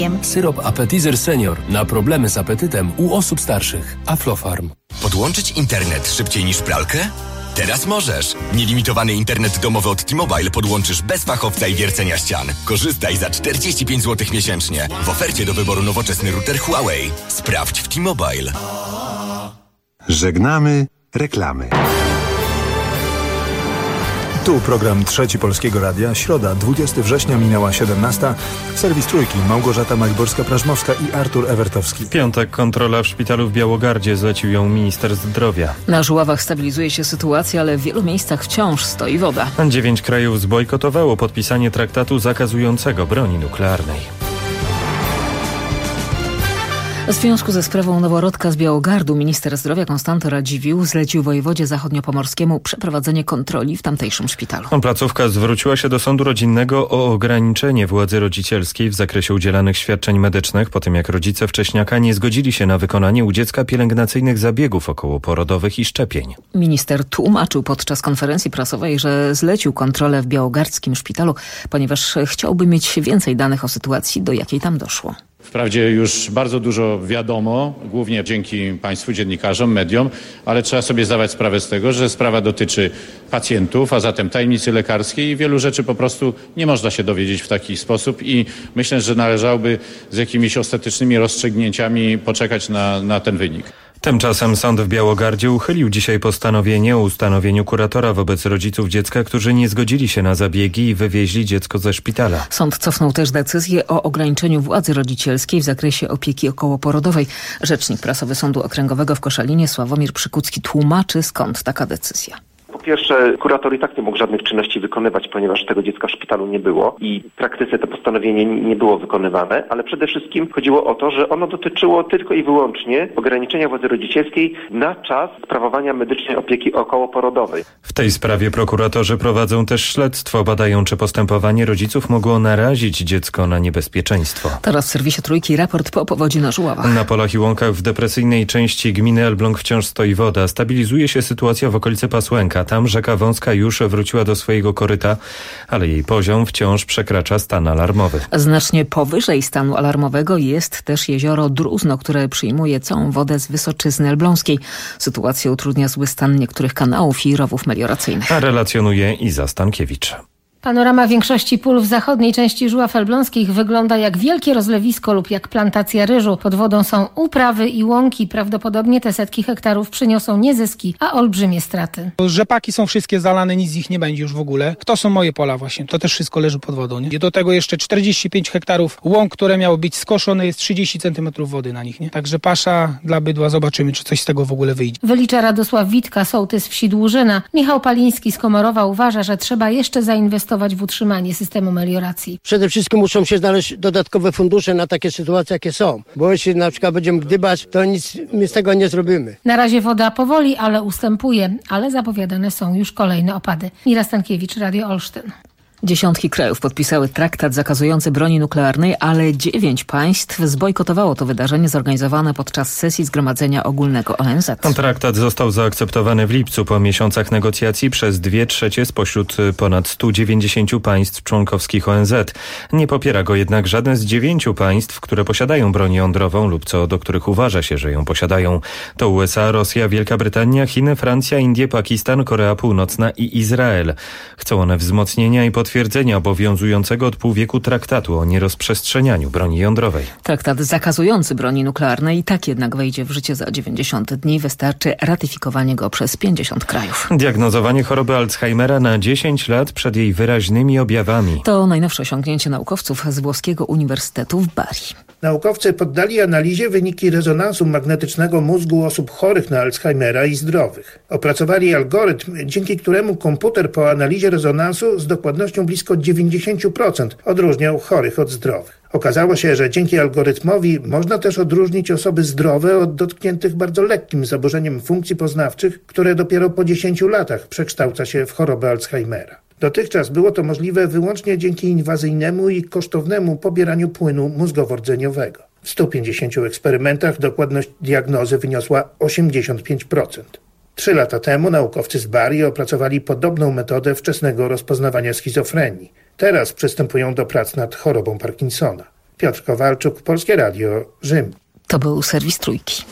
Syrop Appetizer Senior na problemy z apetytem u osób starszych. Aflofarm. Podłączyć internet szybciej niż pralkę? Teraz możesz! Nielimitowany internet domowy od T-Mobile podłączysz bez fachowca i wiercenia ścian. Korzystaj za 45 zł miesięcznie. W ofercie do wyboru nowoczesny router Huawei. Sprawdź w T-Mobile. Żegnamy reklamy. Tu program Trzeci Polskiego Radia. Środa, 20 września, minęła 17. Serwis Trójki, Małgorzata Maliborska-Prażmowska i Artur Ewertowski. W piątek kontrola w szpitalu w Białogardzie, zlecił ją minister zdrowia. Na Żuławach stabilizuje się sytuacja, ale w wielu miejscach wciąż stoi woda. 9 krajów zbojkotowało podpisanie traktatu zakazującego broni nuklearnej. W związku ze sprawą noworodka z Białogardu minister zdrowia Konstanty Radziwiłł zlecił wojewodzie zachodniopomorskiemu przeprowadzenie kontroli w tamtejszym szpitalu. Placówka zwróciła się do sądu rodzinnego o ograniczenie władzy rodzicielskiej w zakresie udzielanych świadczeń medycznych po tym, jak rodzice wcześniaka nie zgodzili się na wykonanie u dziecka pielęgnacyjnych zabiegów okołoporodowych i szczepień. Minister tłumaczył podczas konferencji prasowej, że zlecił kontrolę w białogardzkim szpitalu, ponieważ chciałby mieć więcej danych o sytuacji, do jakiej tam doszło. Wprawdzie już bardzo dużo wiadomo, głównie dzięki Państwu, dziennikarzom, mediom, ale trzeba sobie zdawać sprawę z tego, że sprawa dotyczy pacjentów, a zatem tajemnicy lekarskiej i wielu rzeczy po prostu nie można się dowiedzieć w taki sposób i myślę, że należałoby z jakimiś ostatecznymi rozstrzygnięciami poczekać na ten wynik. Tymczasem sąd w Białogardzie uchylił dzisiaj postanowienie o ustanowieniu kuratora wobec rodziców dziecka, którzy nie zgodzili się na zabiegi i wywieźli dziecko ze szpitala. Sąd cofnął też decyzję o ograniczeniu władzy rodzicielskiej w zakresie opieki okołoporodowej. Rzecznik prasowy Sądu Okręgowego w Koszalinie Sławomir Przykucki tłumaczy, skąd taka decyzja. Po pierwsze, kurator i tak nie mógł żadnych czynności wykonywać, ponieważ tego dziecka w szpitalu nie było i w praktyce to postanowienie nie było wykonywane, ale przede wszystkim chodziło o to, że ono dotyczyło tylko i wyłącznie ograniczenia władzy rodzicielskiej na czas sprawowania medycznej opieki okołoporodowej. W tej sprawie prokuratorzy prowadzą też śledztwo, badają, czy postępowanie rodziców mogło narazić dziecko na niebezpieczeństwo. Teraz w serwisie Trójki raport po powodzi na Żuławach. Na polach i łąkach w depresyjnej części gminy Elbląg wciąż stoi woda. Stabilizuje się sytuacja w okolicy Pasłęka. Tam rzeka Wąska już wróciła do swojego koryta, ale jej poziom wciąż przekracza stan alarmowy. Znacznie powyżej stanu alarmowego jest też jezioro Druzno, które przyjmuje całą wodę z Wysoczyzny Elbląskiej. Sytuację utrudnia zły stan niektórych kanałów i rowów melioracyjnych. A relacjonuje Iza Stankiewicz. Panorama większości pól w zachodniej części Żuław Elbląskich wygląda jak wielkie rozlewisko lub jak plantacja ryżu. Pod wodą są uprawy i łąki. Prawdopodobnie te setki hektarów przyniosą nie zyski, a olbrzymie straty. Rzepaki są wszystkie zalane, nic z nich nie będzie już w ogóle. To są moje pola właśnie. To też wszystko leży pod wodą. Nie? I do tego jeszcze 45 hektarów łąk, które miały być skoszone, jest 30 centymetrów wody na nich. Nie? Także pasza dla bydła. Zobaczymy, czy coś z tego w ogóle wyjdzie. Wylicza Radosław Witka, sołtys wsi Dłużyna. Michał Paliński z Komorowa uważa, że trzeba jeszcze zainwestować w utrzymanie systemu melioracji. Przede wszystkim muszą się znaleźć dodatkowe fundusze na takie sytuacje, jakie są. Bo jeśli na przykład będziemy gdybać, to nic my z tego nie zrobimy. Na razie woda powoli, ale ustępuje, ale zapowiadane są już kolejne opady. Mira Stankiewicz, Radio Olsztyn. Dziesiątki krajów podpisały traktat zakazujący broni nuklearnej, ale 9 państw zbojkotowało to wydarzenie zorganizowane podczas sesji Zgromadzenia Ogólnego ONZ. Traktat został zaakceptowany w lipcu po miesiącach negocjacji przez 2/3 spośród ponad 190 państw członkowskich ONZ. Nie popiera go jednak żadne z 9 państw, które posiadają broń jądrową lub co do których uważa się, że ją posiadają. To USA, Rosja, Wielka Brytania, Chiny, Francja, Indie, Pakistan, Korea Północna i Izrael. Chcą one wzmocnienia i potwierdzenia obowiązującego od pół wieku traktatu o nierozprzestrzenianiu broni jądrowej. Traktat zakazujący broni nuklearnej i tak jednak wejdzie w życie za 90 dni. Wystarczy ratyfikowanie go przez 50 krajów. Diagnozowanie choroby Alzheimera na 10 lat przed jej wyraźnymi objawami. To najnowsze osiągnięcie naukowców z włoskiego Uniwersytetu w Bari. Naukowcy poddali analizie wyniki rezonansu magnetycznego mózgu osób chorych na Alzheimera i zdrowych. Opracowali algorytm, dzięki któremu komputer po analizie rezonansu z dokładnością blisko 90% odróżniał chorych od zdrowych. Okazało się, że dzięki algorytmowi można też odróżnić osoby zdrowe od dotkniętych bardzo lekkim zaburzeniem funkcji poznawczych, które dopiero po 10 latach przekształca się w chorobę Alzheimera. Dotychczas było to możliwe wyłącznie dzięki inwazyjnemu i kosztownemu pobieraniu płynu mózgowo-rdzeniowego. W 150 eksperymentach dokładność diagnozy wyniosła 85%. 3 lata temu naukowcy z Bari opracowali podobną metodę wczesnego rozpoznawania schizofrenii. Teraz przystępują do prac nad chorobą Parkinsona. Piotr Kowalczuk, Polskie Radio, Rzym. To był serwis Trójki.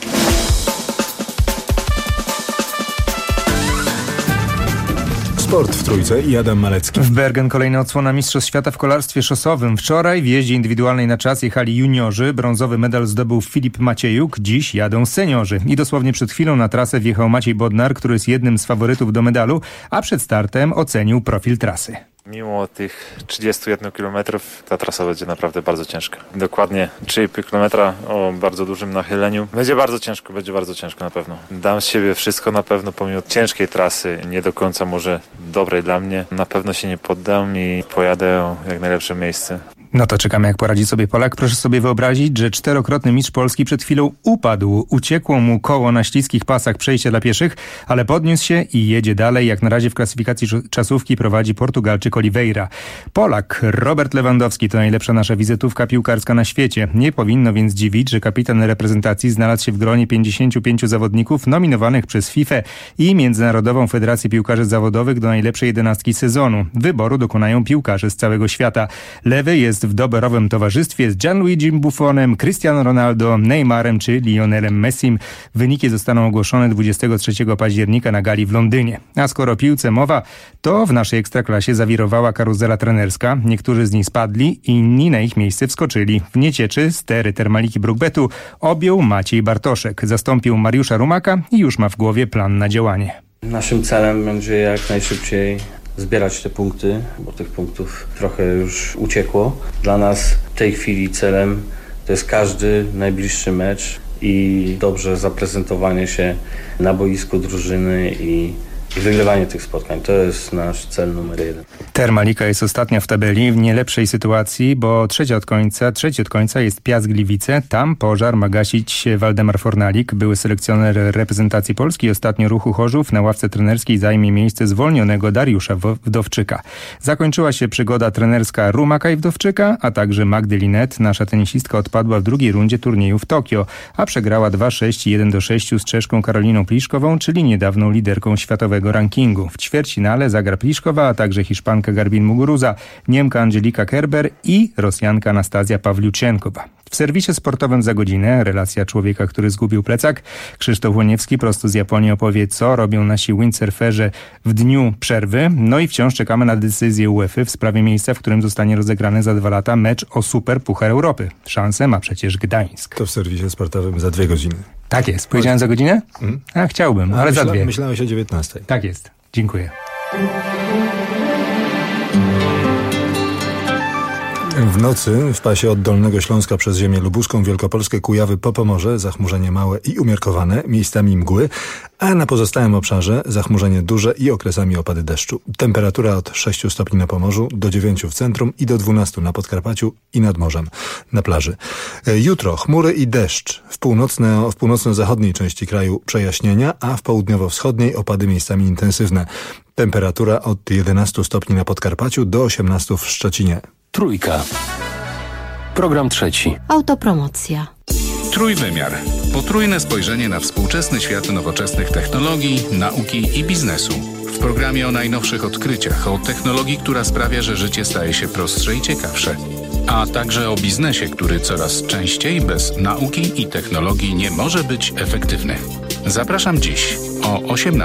Sport w Trójce i Adam Malecki. W Bergen kolejna odsłona Mistrzostw Świata w kolarstwie szosowym. Wczoraj w jeździe indywidualnej na czas jechali juniorzy. Brązowy medal zdobył Filip Maciejuk. Dziś jadą seniorzy. I dosłownie przed chwilą na trasę wjechał Maciej Bodnar, który jest jednym z faworytów do medalu, a przed startem ocenił profil trasy. Mimo tych 31 km ta trasa będzie naprawdę bardzo ciężka. Dokładnie 3,5 km o bardzo dużym nachyleniu. Będzie bardzo ciężko na pewno. Dam z siebie wszystko na pewno, pomimo ciężkiej trasy, nie do końca może dobrej dla mnie. Na pewno się nie poddam i pojadę o jak najlepsze miejsce. No to czekamy, jak poradzi sobie Polak. Proszę sobie wyobrazić, że 4-krotny mistrz Polski przed chwilą upadł. Uciekło mu koło na śliskich pasach przejścia dla pieszych, ale podniósł się i jedzie dalej. Jak na razie w klasyfikacji czasówki prowadzi Portugalczyk Oliveira. Polak Robert Lewandowski to najlepsza nasza wizytówka piłkarska na świecie. Nie powinno więc dziwić, że kapitan reprezentacji znalazł się w gronie 55 zawodników nominowanych przez FIFA i Międzynarodową Federację Piłkarzy Zawodowych do najlepszej 11 sezonu. Wyboru dokonają piłkarze z całego świata. Lewy jest w doborowym towarzystwie z Gianluigi Buffonem, Cristiano Ronaldo, Neymarem czy Lionelem Messim. Wyniki zostaną ogłoszone 23 października na gali w Londynie. A skoro o piłce mowa, to w naszej ekstraklasie zawirowała karuzela trenerska. Niektórzy z nich spadli, inni na ich miejsce wskoczyli. W niecieczy stery Termaliki Brukbetu objął Maciej Bartoszek. Zastąpił Mariusza Rumaka i już ma w głowie plan na działanie. Naszym celem będzie jak najszybciej zbierać te punkty, bo tych punktów trochę już uciekło. Dla nas w tej chwili celem to jest każdy najbliższy mecz i dobrze zaprezentowanie się na boisku drużyny i wygrywanie tych spotkań. To jest nasz cel numer 1. Termalika jest ostatnia w tabeli w nie lepszej sytuacji, bo trzeci od końca jest Piast Gliwice. Tam pożar ma gasić Waldemar Fornalik, były selekcjoner reprezentacji Polski. Ostatnio Ruchu Chorzów na ławce trenerskiej zajmie miejsce zwolnionego Dariusza Wdowczyka. Zakończyła się przygoda trenerska Rumaka i Wdowczyka, a także Magdy Linet. Nasza tenisistka odpadła w drugiej rundzie turnieju w Tokio, a przegrała 2-6 i 1-6 z Czeszką Karoliną Pliszkową, czyli niedawną liderką światowego rankingu. W ćwierćfinale zagra Pliszkowa, a także Hiszpanka Garbin Muguruza, Niemka Angelika Kerber i Rosjanka Anastazja Pawliuczenkowa. W serwisie sportowym za godzinę relacja człowieka, który zgubił plecak. Krzysztof Łoniewski prosto z Japonii opowie, co robią nasi windsurferzy w dniu przerwy. No i wciąż czekamy na decyzję UEFA w sprawie miejsca, w którym zostanie rozegrany za 2 lata mecz o Super Puchar Europy. Szansę ma przecież Gdańsk. To w serwisie sportowym za 2 godziny. Tak jest. Powiedziałem za godzinę? A chciałbym, ale za 2. Myślałeś o 19. Tak jest. Dziękuję. W nocy w pasie od Dolnego Śląska przez ziemię lubuską, Wielkopolskę, Kujawy po Pomorze zachmurzenie małe i umiarkowane, miejscami mgły, a na pozostałym obszarze zachmurzenie duże i okresami opady deszczu. Temperatura od 6 stopni na Pomorzu do 9 w centrum i do 12 na Podkarpaciu i nad morzem, na plaży. Jutro chmury i deszcz. W północno-zachodniej części kraju przejaśnienia, a w południowo-wschodniej opady miejscami intensywne. Temperatura od 11 stopni na Podkarpaciu do 18 w Szczecinie. Trójka. Program trzeci. Autopromocja. Trójwymiar. Potrójne spojrzenie na współczesny świat nowoczesnych technologii, nauki i biznesu. W programie o najnowszych odkryciach, o technologii, która sprawia, że życie staje się prostsze i ciekawsze. A także o biznesie, który coraz częściej bez nauki i technologii nie może być efektywny. Zapraszam dziś o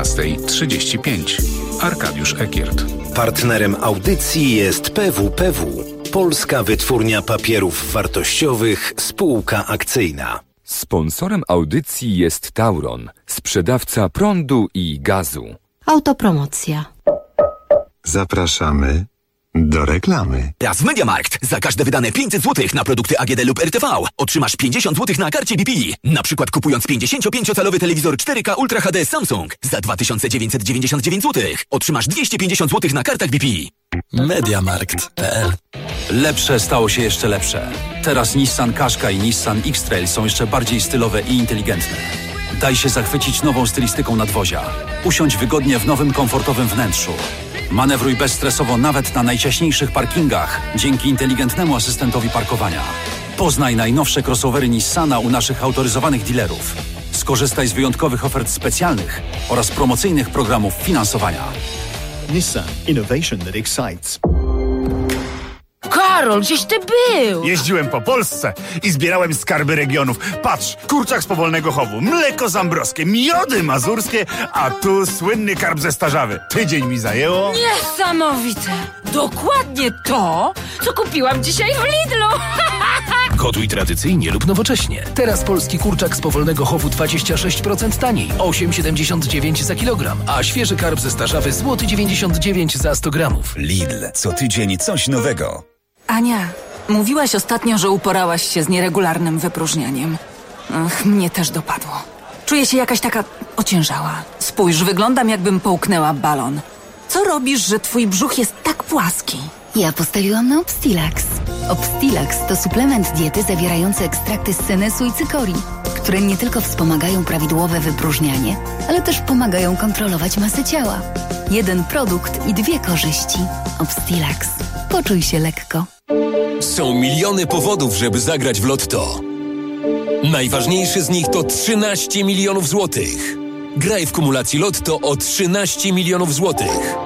18:35. Arkadiusz Ekiert. Partnerem audycji jest PWPW, Polska Wytwórnia Papierów Wartościowych, spółka akcyjna. Sponsorem audycji jest Tauron, sprzedawca prądu i gazu. Autopromocja. Zapraszamy do reklamy. Teraz w MediaMarkt. Za każde wydane 500 zł na produkty AGD lub RTV otrzymasz 50 zł na karcie BP. Na przykład kupując 55-calowy telewizor 4K Ultra HD Samsung za 2999 zł otrzymasz 250 zł na kartach BP. MediaMarkt.pl. Lepsze stało się jeszcze lepsze. Teraz Nissan Qashqai i Nissan X-Trail są jeszcze bardziej stylowe i inteligentne. Daj się zachwycić nową stylistyką nadwozia. Usiądź wygodnie w nowym, komfortowym wnętrzu. Manewruj bezstresowo nawet na najciaśniejszych parkingach dzięki inteligentnemu asystentowi parkowania. Poznaj najnowsze crossovery Nissana u naszych autoryzowanych dealerów. Skorzystaj z wyjątkowych ofert specjalnych oraz promocyjnych programów finansowania. Nissan. Innovation that excites. Karol, gdzieś ty był? Jeździłem po Polsce i zbierałem skarby regionów. Patrz, kurczak z powolnego chowu, mleko zambrowskie, miody mazurskie, a tu słynny karp ze Starzawy. Tydzień mi zajęło. Niesamowite! Dokładnie to, co kupiłam dzisiaj w Lidlu. Gotuj tradycyjnie lub nowocześnie. Teraz polski kurczak z powolnego chowu 26% taniej, 8,79 za kilogram, a świeży karp ze Starzawy złoty 99 za 100 gramów. Lidl, co tydzień coś nowego. Ania, mówiłaś ostatnio, że uporałaś się z nieregularnym wypróżnianiem. Ach, mnie też dopadło. Czuję się jakaś taka ociężała. Spójrz, wyglądam jakbym połknęła balon. Co robisz, że twój brzuch jest tak płaski? Ja postawiłam na Obstilax. Obstilax to suplement diety zawierający ekstrakty z senesu i cykorii, które nie tylko wspomagają prawidłowe wypróżnianie, ale też pomagają kontrolować masę ciała. Jeden produkt i 2 korzyści. Obstilax. Poczuj się lekko. Są miliony powodów, żeby zagrać w Lotto. Najważniejszy z nich to 13 milionów złotych. Graj w kumulacji Lotto o 13 milionów złotych.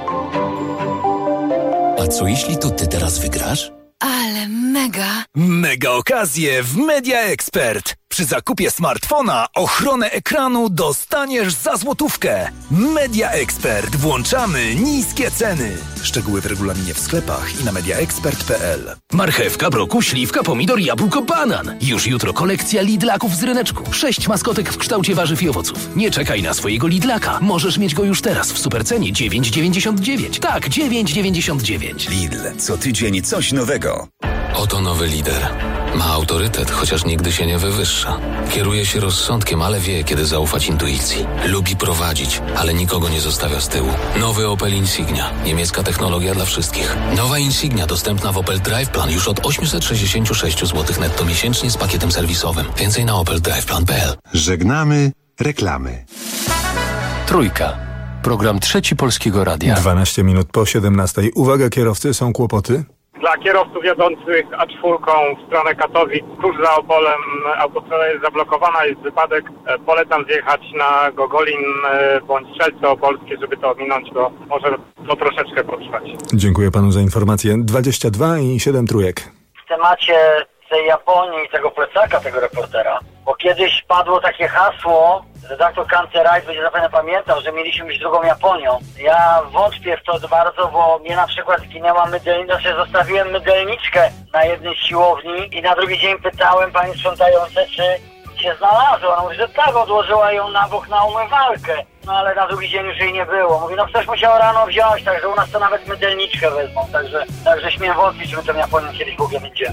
A co jeśli to ty teraz wygrasz? Ale mega! Mega okazje w Media Expert. Przy zakupie smartfona ochronę ekranu dostaniesz za złotówkę. Media Expert. Włączamy niskie ceny. Szczegóły w regulaminie w sklepach i na mediaexpert.pl. Marchewka, brokuł, śliwka, pomidor, jabłko, banan. Już jutro kolekcja Lidlaków z ryneczku. 6 maskotek w kształcie warzyw i owoców. Nie czekaj na swojego Lidlaka. Możesz mieć go już teraz w supercenie 9,99. Tak, 9,99. Lidl, co tydzień coś nowego. Oto nowy lider. Ma autorytet, chociaż nigdy się nie wywyższa. Kieruje się rozsądkiem, ale wie, kiedy zaufać intuicji. Lubi prowadzić, ale nikogo nie zostawia z tyłu. Nowy Opel Insignia. Niemiecka technologia dla wszystkich. Nowa Insignia dostępna w Opel Drive Plan już od 866 zł netto miesięcznie z pakietem serwisowym. Więcej na opeldriveplan.pl. Żegnamy reklamy. Trójka. Program Trzeci Polskiego Radia. 12 minut po 17. Uwaga, kierowcy, są kłopoty? Dla kierowców jadących A4 w stronę Katowic, tuż za Opolem autostrada jest zablokowana, jest wypadek. Polecam zjechać na Gogolin bądź Strzelce Opolskie, żeby to ominąć, bo może to troszeczkę potrwać. Dziękuję panu za informację. 22 i 7 trójek. W temacie tej Japonii i tego plecaka tego reportera, bo kiedyś padło takie hasło, redaktor Kanteraj będzie zapewne pamiętał, że mieliśmy być drugą Japonią. Ja wątpię w to bardzo, bo mnie na przykład zginęła mydelniczka, zostawiłem mydelniczkę na jednej z siłowni i na drugi dzień pytałem pani sprzątające, czy się znalazła. Ona mówi, że tak, odłożyła ją na bok na umywalkę. No ale na drugi dzień już jej nie było. Mówi, no ktoś musiał rano wziąć, także u nas to nawet mydelniczkę wezmą. Także śmiem wątpić, że my tą Japonią kiedyś w ogóle będziemy.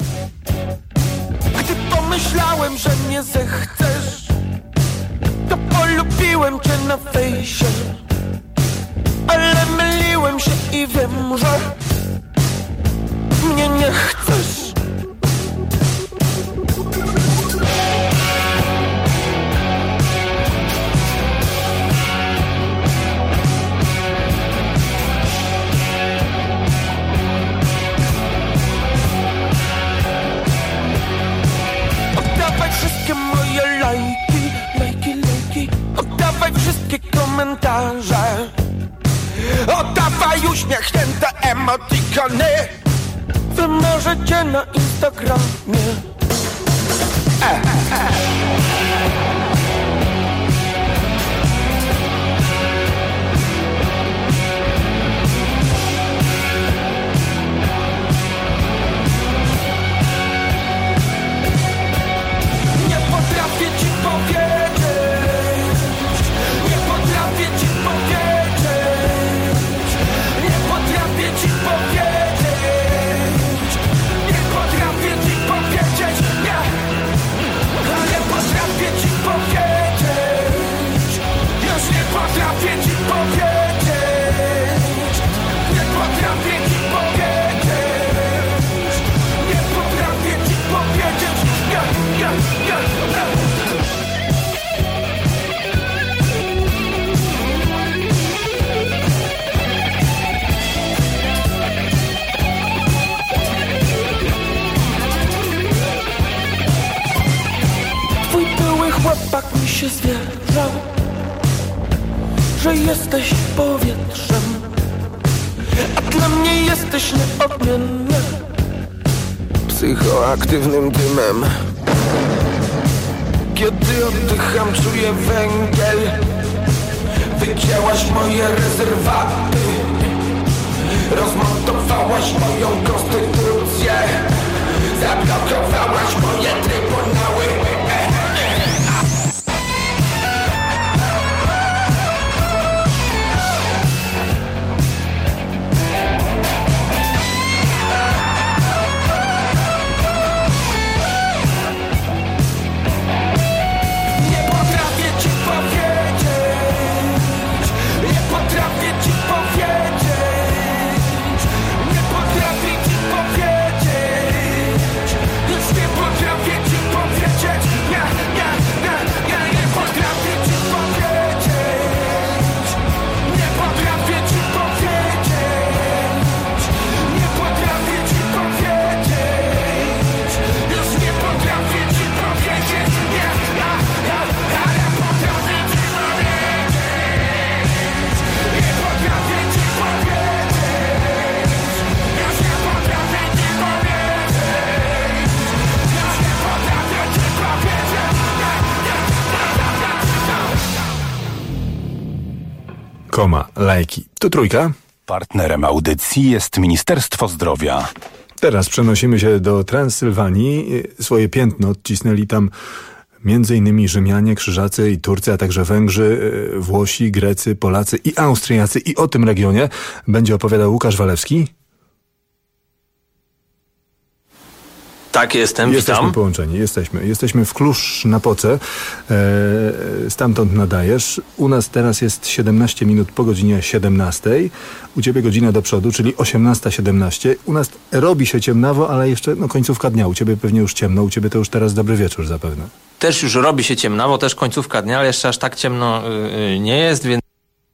Gdy pomyślałem, że mnie zechcesz, to polubiłem cię na fejsie, ale myliłem się i wiem, że mnie nie chcesz. Oddawaj wszystkie moje lajki, oddawaj wszystkie komentarze, oddawaj uśmiechnięte emotikony, wy możecie na Instagramie. Nie potrafię ci powiedzieć, nie potrafię ci powiedzieć, nie potrafię ci powiedzieć, nie potrafię ci powiedzieć, nie, nie potrafię ci powiedzieć, już nie potrafię ci powiedzieć, nie potrafię ci powiedzieć, nie potrafię ci powiedzieć, nie. Twój były chłopak mi się zwierzał, że jesteś powietrzem, a dla mnie jesteś nieodmienny. psychoaktywnym dymem. Kiedy oddycham, czuję węgiel. Wycięłaś moje rezerwaty, rozmontowałaś moją konstytucję, zablokowałaś moje trybunały. Koma, lajki. To Trójka. Partnerem audycji jest Ministerstwo Zdrowia. Teraz przenosimy się do Transylwanii. Swoje piętno odcisnęli tam m.in. Rzymianie, Krzyżacy i Turcy, a także Węgrzy, Włosi, Grecy, Polacy i Austriacy. I o tym regionie będzie opowiadał Łukasz Walewski. Tak, jestem, Jesteśmy witam. połączeni, jesteśmy w Cluj-Napoce, stamtąd nadajesz. U nas teraz jest 17 minut po godzinie 17. U ciebie godzina do przodu, czyli 18:17. U nas robi się ciemnawo, ale jeszcze końcówka dnia. U ciebie pewnie już ciemno, u ciebie to już teraz dobry wieczór zapewne. Też już robi się ciemnawo, też końcówka dnia, ale jeszcze aż tak ciemno nie jest, więc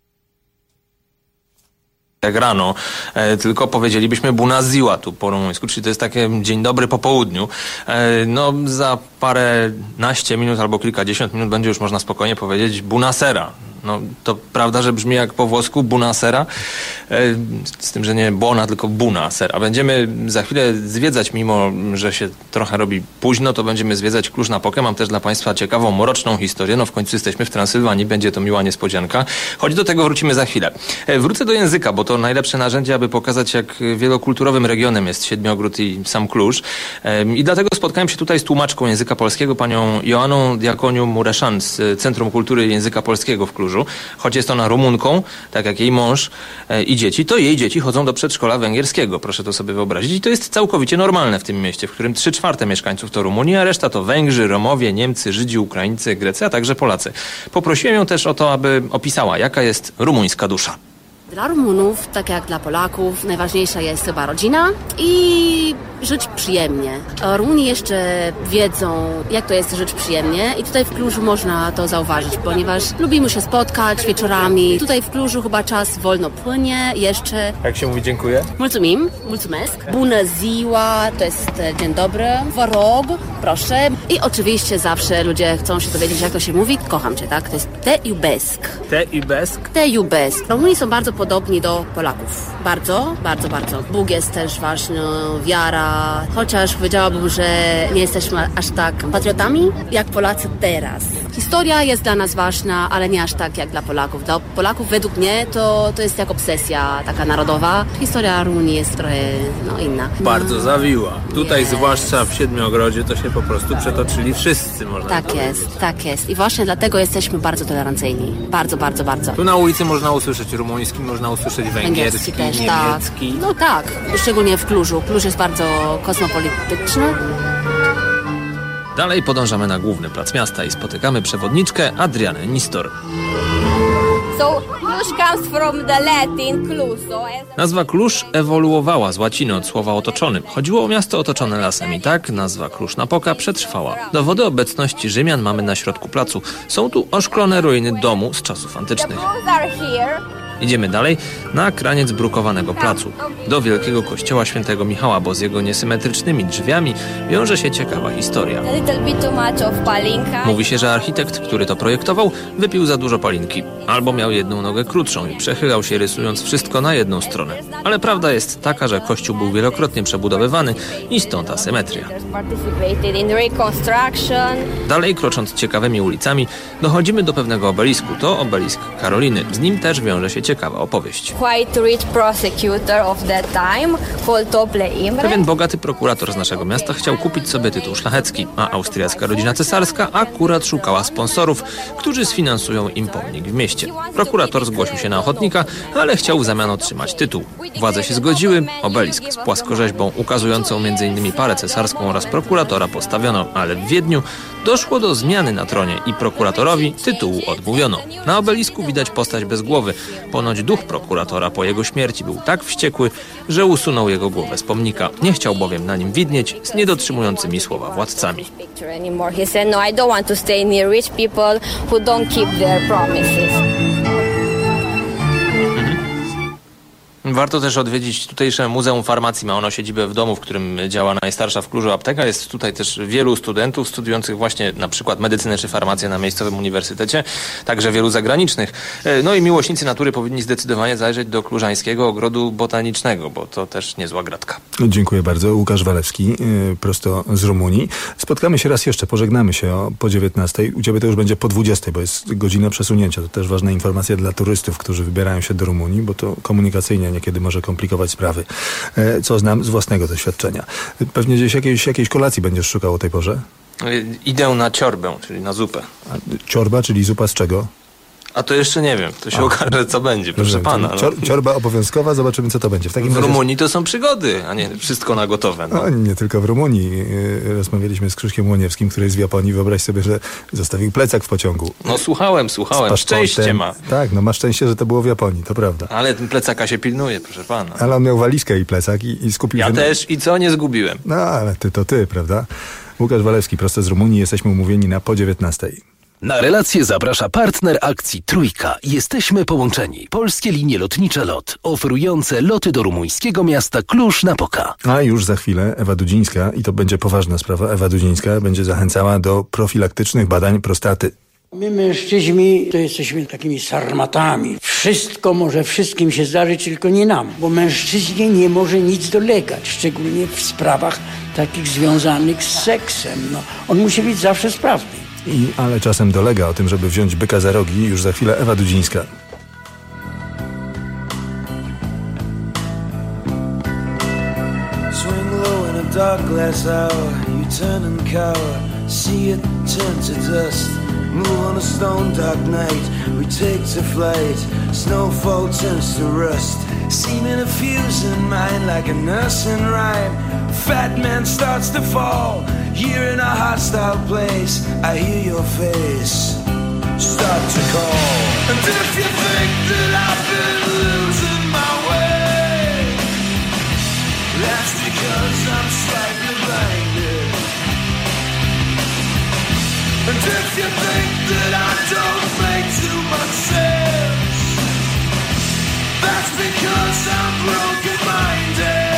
jak rano, tylko powiedzielibyśmy bună ziua tu po rumuńsku, czyli to jest takie dzień dobry po południu. No za paręnaście minut albo kilkadziesiąt minut będzie już można spokojnie powiedzieć bună seara. No to prawda, że brzmi jak po włosku bună seara, z tym, że nie buona, tylko bună seara. Będziemy za chwilę zwiedzać, mimo że się trochę robi późno, to będziemy zwiedzać Cluj-Napokę. Mam też dla Państwa ciekawą, mroczną historię. No w końcu jesteśmy w Transylwanii, będzie to miła niespodzianka. Choć do tego wrócimy za chwilę. Wrócę do języka, bo to najlepsze narzędzie, aby pokazać, jak wielokulturowym regionem jest Siedmiogród i sam Kluż. I dlatego spotkałem się tutaj z tłumaczką języka polskiego, panią Joanną Diaconiu-Mureșan z Centrum Kultury Języka Polskiego w Klużu. Choć jest ona Rumunką, tak jak jej mąż i dzieci, to jej dzieci chodzą do przedszkola węgierskiego. Proszę to sobie wyobrazić. I to jest całkowicie normalne w tym mieście, w którym 3/4 mieszkańców to Rumuni, a reszta to Węgrzy, Romowie, Niemcy, Żydzi, Ukraińcy, Grecy, a także Polacy. Poprosiłem ją też o to, aby opisała, jaka jest rumuńska dusza. Dla Rumunów, tak jak dla Polaków, najważniejsza jest chyba rodzina i żyć przyjemnie. Rumuni jeszcze wiedzą, jak to jest żyć przyjemnie i tutaj w Klużu można to zauważyć, ponieważ lubimy się spotkać wieczorami. Tutaj w Klużu chyba czas wolno płynie jeszcze. Jak się mówi dziękuję? Mulțumim, mulțumesc. Bună ziua, to jest dzień dobry. Vă rog, proszę. I oczywiście zawsze ludzie chcą się dowiedzieć, jak to się mówi. Kocham cię, tak? To jest te iubesc. Te iubesc? Te iubesc. Rumuni są bardzo podobni do Polaków. Bardzo, bardzo, bardzo. Bóg jest też ważny, wiara. Chociaż powiedziałabym, że nie jesteśmy aż tak patriotami, jak Polacy teraz. Historia jest dla nas ważna, ale nie aż tak jak dla Polaków. Dla Polaków według mnie to jest jak obsesja taka narodowa. Historia Rumunii jest trochę inna. Bardzo zawiła. Tutaj zwłaszcza w Siedmiogrodzie to się po prostu przetoczyli wszyscy, można powiedzieć. Tak jest. I właśnie dlatego jesteśmy bardzo tolerancyjni. Bardzo, bardzo, bardzo. Tu na ulicy można usłyszeć rumuński, można usłyszeć węgierski, też, niemiecki. Tak. No tak, szczególnie w Klużu. Kluż jest bardzo kosmopolityczny. Dalej podążamy na główny plac miasta i spotykamy przewodniczkę Adrianę Nistor. So, Cluj comes from the Latin Cluj. Nazwa Kluż ewoluowała z łaciny od słowa otoczony. Chodziło o miasto otoczone lasem i tak nazwa Cluj-Napoca przetrwała. Dowody obecności Rzymian mamy na środku placu. Są tu oszklone ruiny domu z czasów antycznych. The bones are here. Idziemy dalej na kraniec brukowanego placu, do wielkiego kościoła świętego Michała, bo z jego niesymetrycznymi drzwiami wiąże się ciekawa historia. Mówi się, że architekt, który to projektował, wypił za dużo palinki, albo miał jedną nogę krótszą i przechylał się, rysując wszystko na jedną stronę. Ale prawda jest taka, że kościół był wielokrotnie przebudowywany i stąd asymetria. Dalej, krocząc ciekawymi ulicami, dochodzimy do pewnego obelisku. To obelisk Karoliny. Z nim też wiąże się ciekawa opowieść. Pewien bogaty prokurator z naszego miasta chciał kupić sobie tytuł szlachecki, a austriacka rodzina cesarska akurat szukała sponsorów, którzy sfinansują im pomnik w mieście. Prokurator zgłosił się na ochotnika, ale chciał w zamian otrzymać tytuł. Władze się zgodziły, obelisk z płaskorzeźbą ukazującą m.in. parę cesarską oraz prokuratora postawiono, ale w Wiedniu doszło do zmiany na tronie i prokuratorowi tytułu odmówiono. Na obelisku widać postać bez głowy. Ponoć duch prokuratora po jego śmierci był tak wściekły, że usunął jego głowę z pomnika. Nie chciał bowiem na nim widnieć z niedotrzymującymi słowa władcami. Warto też odwiedzić tutejsze Muzeum Farmacji. Ma ono siedzibę w domu, w którym działa najstarsza w Klużu apteka. Jest tutaj też wielu studentów studiujących właśnie na przykład medycynę czy farmację na miejscowym uniwersytecie, także wielu zagranicznych. No i miłośnicy natury powinni zdecydowanie zajrzeć do Klużańskiego Ogrodu Botanicznego, bo to też niezła gratka. Dziękuję bardzo. Łukasz Walewski, prosto z Rumunii. Spotkamy się raz jeszcze, pożegnamy się po 19:00. U Ciebie to już będzie po 20:00, bo jest godzina przesunięcia. To też ważna informacja dla turystów, którzy wybierają się do Rumunii, bo to komunikacyjnie niekiedy może komplikować sprawy, co znam z własnego doświadczenia. Pewnie gdzieś jakiejś kolacji będziesz szukał o tej porze? Idę na ciorbę, czyli na zupę. A ciorba, czyli zupa z czego? A to jeszcze nie wiem, to się okaże, co będzie, proszę pana. Ciorba obowiązkowa, zobaczymy, co to będzie. W Rumunii to są przygody, a nie wszystko na gotowe. No, nie tylko w Rumunii. Rozmawialiśmy z Krzyszkiem Łoniewskim, który jest w Japonii. Wyobraź sobie, że zostawił plecak w pociągu. No słuchałem. Szczęście ma. Tak, no ma szczęście, że to było w Japonii, to prawda. Ale ten plecaka się pilnuje, proszę pana. Ale on miał walizkę i plecak i skupił się... Ja też i co? Nie zgubiłem. No, ale ty, prawda? Łukasz Walewski, prosto z Rumunii. Jesteśmy umówieni na po 19:00. Na relację zaprasza partner akcji Trójka. Jesteśmy połączeni. Polskie linie lotnicze LOT, oferujące loty do rumuńskiego miasta Cluj-Napoca. A już za chwilę Ewa Dudzińska, i to będzie poważna sprawa, Ewa Dudzińska będzie zachęcała do profilaktycznych badań prostaty. My mężczyźni to jesteśmy takimi sarmatami. Wszystko może wszystkim się zdarzyć, tylko nie nam. Bo mężczyźnie nie może nic dolegać, szczególnie w sprawach takich związanych z seksem. No, on musi być zawsze sprawny. Ale czasem dolega o tym, żeby wziąć byka za rogi. Już za chwilę Ewa Dudzińska. Swing low in a dark glass hour, you turn and cower, see it turn to dust. Move on a stone dark night, we take to flight, snowfall turns to rust. Seeming a fuse in mind like a nursing rhyme. Fat man starts to fall, here in a hostile place, I hear your face start to call. And if you think that I've been losing my way, that's because I'm slightly blinded. And if you think that I don't make too much sense, that's because I'm broken-minded.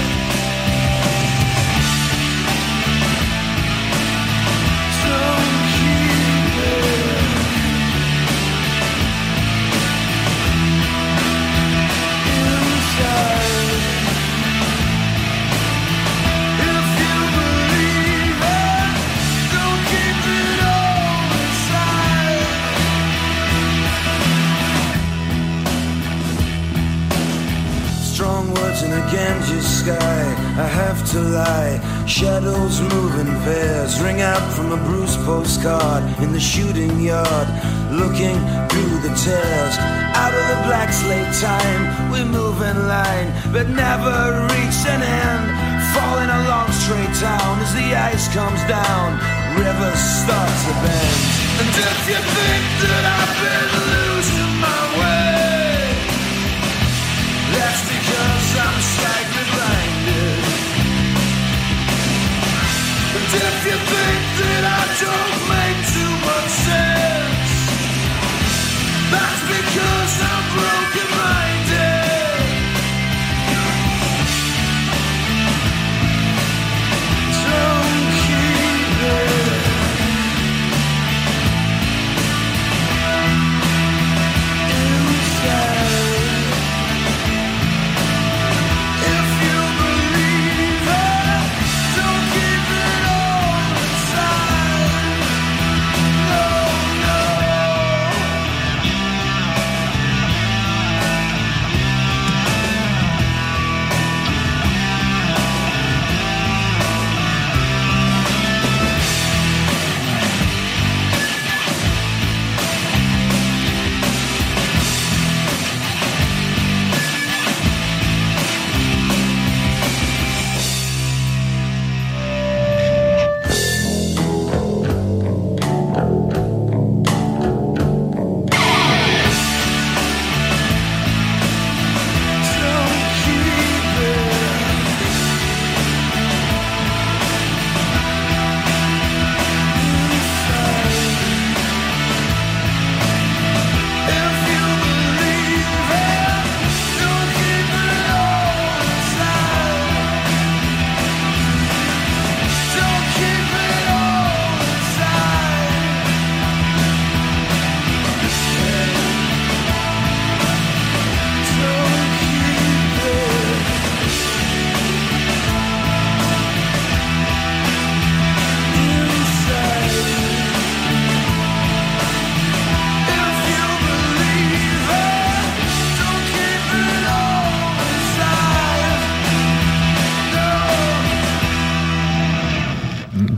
In a Ganges sky, I have to lie. Shadows move in pairs, ring out from a bruised postcard in the shooting yard, looking through the tears. Out of the black slate time, we move in line, but never reach an end. Falling along straight down as the ice comes down, rivers start to bend. And if you think that I've been losing my way, that's because I'm slightly blinded. And if you think that I don't make too much sense, that's because I'm broken.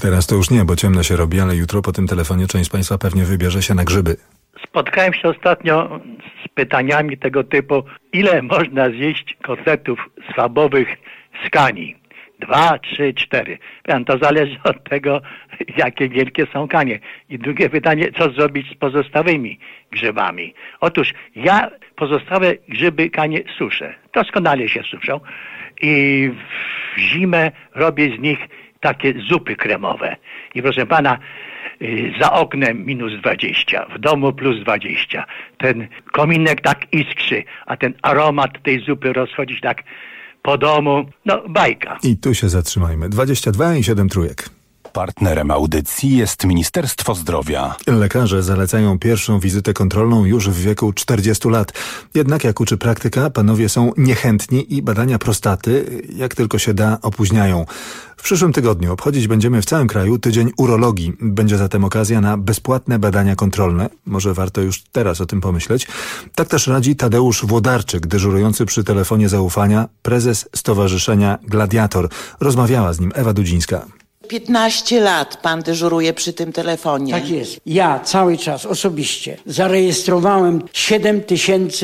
Teraz to już nie, bo ciemno się robi, ale jutro po tym telefonie część z Państwa pewnie wybierze się na grzyby. Spotkałem się ostatnio z pytaniami tego typu, ile można zjeść kotletów schabowych z kani? 2, 3, 4. To zależy od tego, jakie wielkie są kanie. I drugie pytanie, co zrobić z pozostałymi grzybami? Otóż ja pozostałe grzyby kanie suszę. Doskonale się suszą. I w zimę robię z nich takie zupy kremowe. I proszę pana, za oknem -20, w domu +20. Ten kominek tak iskrzy, a ten aromat tej zupy rozchodzi się tak po domu. No, bajka. I tu się zatrzymajmy. 22 i 7 trójek. Partnerem audycji jest Ministerstwo Zdrowia. Lekarze zalecają pierwszą wizytę kontrolną już w wieku 40 lat. Jednak jak uczy praktyka, panowie są niechętni i badania prostaty, jak tylko się da, opóźniają. W przyszłym tygodniu obchodzić będziemy w całym kraju Tydzień Urologii. Będzie zatem okazja na bezpłatne badania kontrolne. Może warto już teraz o tym pomyśleć. Tak też radzi Tadeusz Włodarczyk, dyżurujący przy telefonie zaufania, prezes Stowarzyszenia Gladiator. Rozmawiała z nim Ewa Dudzińska. 15 lat pan dyżuruje przy tym telefonie. Tak jest. Ja cały czas osobiście zarejestrowałem 7000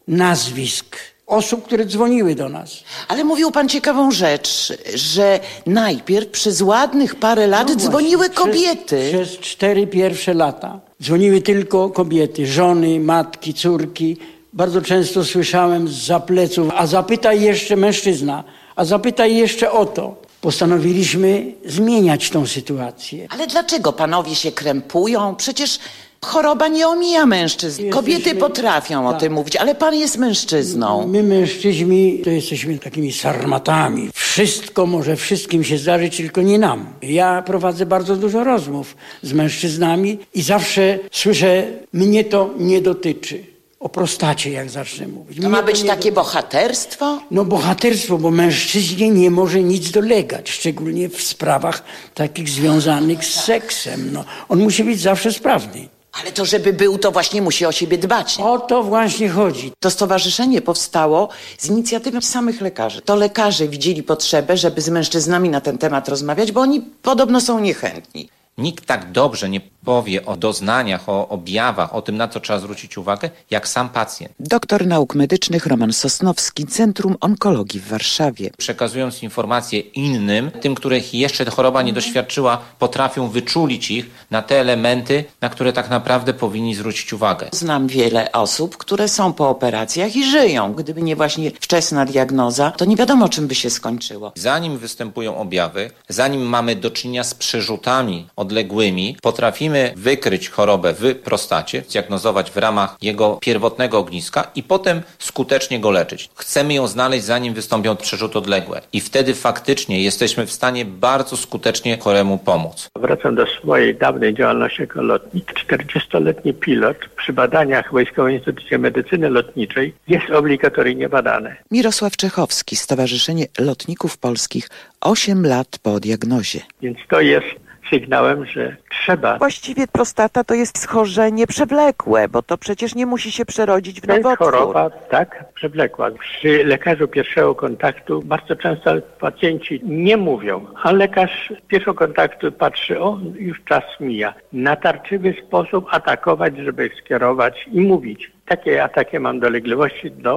nazwisk osób, które dzwoniły do nas. Ale mówił pan ciekawą rzecz, że najpierw przez ładnych parę lat dzwoniły kobiety. Przez 4 pierwsze lata dzwoniły tylko kobiety, żony, matki, córki. Bardzo często słyszałem zza pleców, a zapytaj jeszcze mężczyzna, a zapytaj jeszcze o to. Postanowiliśmy zmieniać tą sytuację. Ale dlaczego panowie się krępują? Przecież choroba nie omija mężczyzn. Kobiety potrafią o tym mówić, ale pan jest mężczyzną. My mężczyźni to jesteśmy takimi sarmatami. Wszystko może wszystkim się zdarzyć, tylko nie nam. Ja prowadzę bardzo dużo rozmów z mężczyznami i zawsze słyszę, mnie to nie dotyczy. O prostacie, jak zacznę mówić. To ma być takie bohaterstwo? No bohaterstwo, bo mężczyźnie nie może nic dolegać, szczególnie w sprawach takich związanych z seksem. No, on musi być zawsze sprawny. Ale to, żeby był, to właśnie musi o siebie dbać. O to właśnie chodzi. To stowarzyszenie powstało z inicjatywy samych lekarzy. To lekarze widzieli potrzebę, żeby z mężczyznami na ten temat rozmawiać, bo oni podobno są niechętni. Nikt tak dobrze nie powie o doznaniach, o objawach, o tym, na co trzeba zwrócić uwagę, jak sam pacjent. Doktor nauk medycznych Roman Sosnowski, Centrum Onkologii w Warszawie. Przekazując informacje innym, tym, których jeszcze choroba nie doświadczyła, potrafią wyczulić ich na te elementy, na które tak naprawdę powinni zwrócić uwagę. Znam wiele osób, które są po operacjach i żyją. Gdyby nie właśnie wczesna diagnoza, to nie wiadomo, czym by się skończyło. Zanim występują objawy, zanim mamy do czynienia z przerzutami odległymi, potrafimy wykryć chorobę w prostacie, zdiagnozować w ramach jego pierwotnego ogniska i potem skutecznie go leczyć. Chcemy ją znaleźć, zanim wystąpią przerzuty odległe. I wtedy faktycznie jesteśmy w stanie bardzo skutecznie choremu pomóc. Wracam do swojej dawnej działalności jako lotnik. 40-letni pilot przy badaniach Wojskowej Instytucji Medycyny Lotniczej jest obligatoryjnie badany. Mirosław Czechowski, Stowarzyszenie Lotników Polskich, 8 lat po diagnozie. Więc to jest sygnałem, że trzeba. Właściwie prostata to jest schorzenie przewlekłe, bo to przecież nie musi się przerodzić w nowotwór. To jest choroba, tak, przewlekła. Przy lekarzu pierwszego kontaktu bardzo często pacjenci nie mówią, a lekarz pierwszego kontaktu patrzy, o, już czas mija. Natarczywy sposób atakować, żeby skierować i mówić. Takie mam dolegliwości do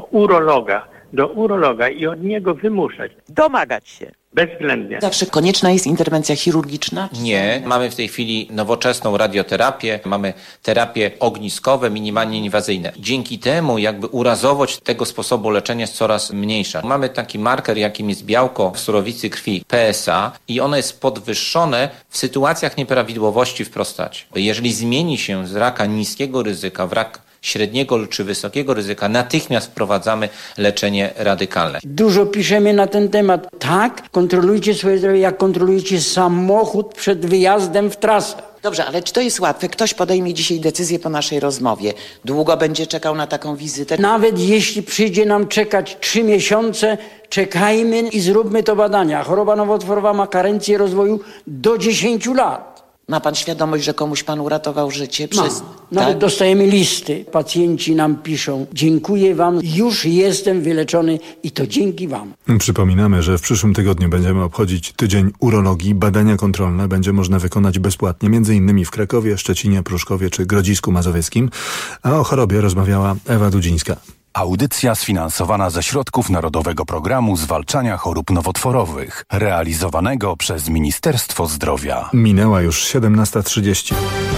urologa i od niego wymuszać. Domagać się. Bezwzględnie. Zawsze konieczna jest interwencja chirurgiczna? Nie. Mamy w tej chwili nowoczesną radioterapię, mamy terapie ogniskowe, minimalnie inwazyjne. Dzięki temu jakby urazowość tego sposobu leczenia jest coraz mniejsza. Mamy taki marker, jakim jest białko w surowicy krwi PSA i ono jest podwyższone w sytuacjach nieprawidłowości w prostacie. Jeżeli zmieni się z raka niskiego ryzyka w rak średniego czy wysokiego ryzyka, natychmiast wprowadzamy leczenie radykalne. Dużo piszemy na ten temat. Tak, kontrolujcie swoje zdrowie, jak kontrolujecie samochód przed wyjazdem w trasę. Dobrze, ale czy to jest łatwe? Ktoś podejmie dzisiaj decyzję po naszej rozmowie. Długo będzie czekał na taką wizytę? Nawet jeśli przyjdzie nam czekać 3 miesiące, czekajmy i zróbmy to badania. Choroba nowotworowa ma karencję rozwoju do 10 lat. Ma pan świadomość, że komuś pan uratował życie? Nawet dostajemy listy. Pacjenci nam piszą: dziękuję wam, już jestem wyleczony i to dzięki wam. Przypominamy, że w przyszłym tygodniu będziemy obchodzić Tydzień Urologii. Badania kontrolne będzie można wykonać bezpłatnie, m.in. w Krakowie, Szczecinie, Pruszkowie czy Grodzisku Mazowieckim. A o chorobie rozmawiała Ewa Dudzińska. Audycja sfinansowana ze środków Narodowego Programu Zwalczania Chorób Nowotworowych, realizowanego przez Ministerstwo Zdrowia. Minęła już 17:30.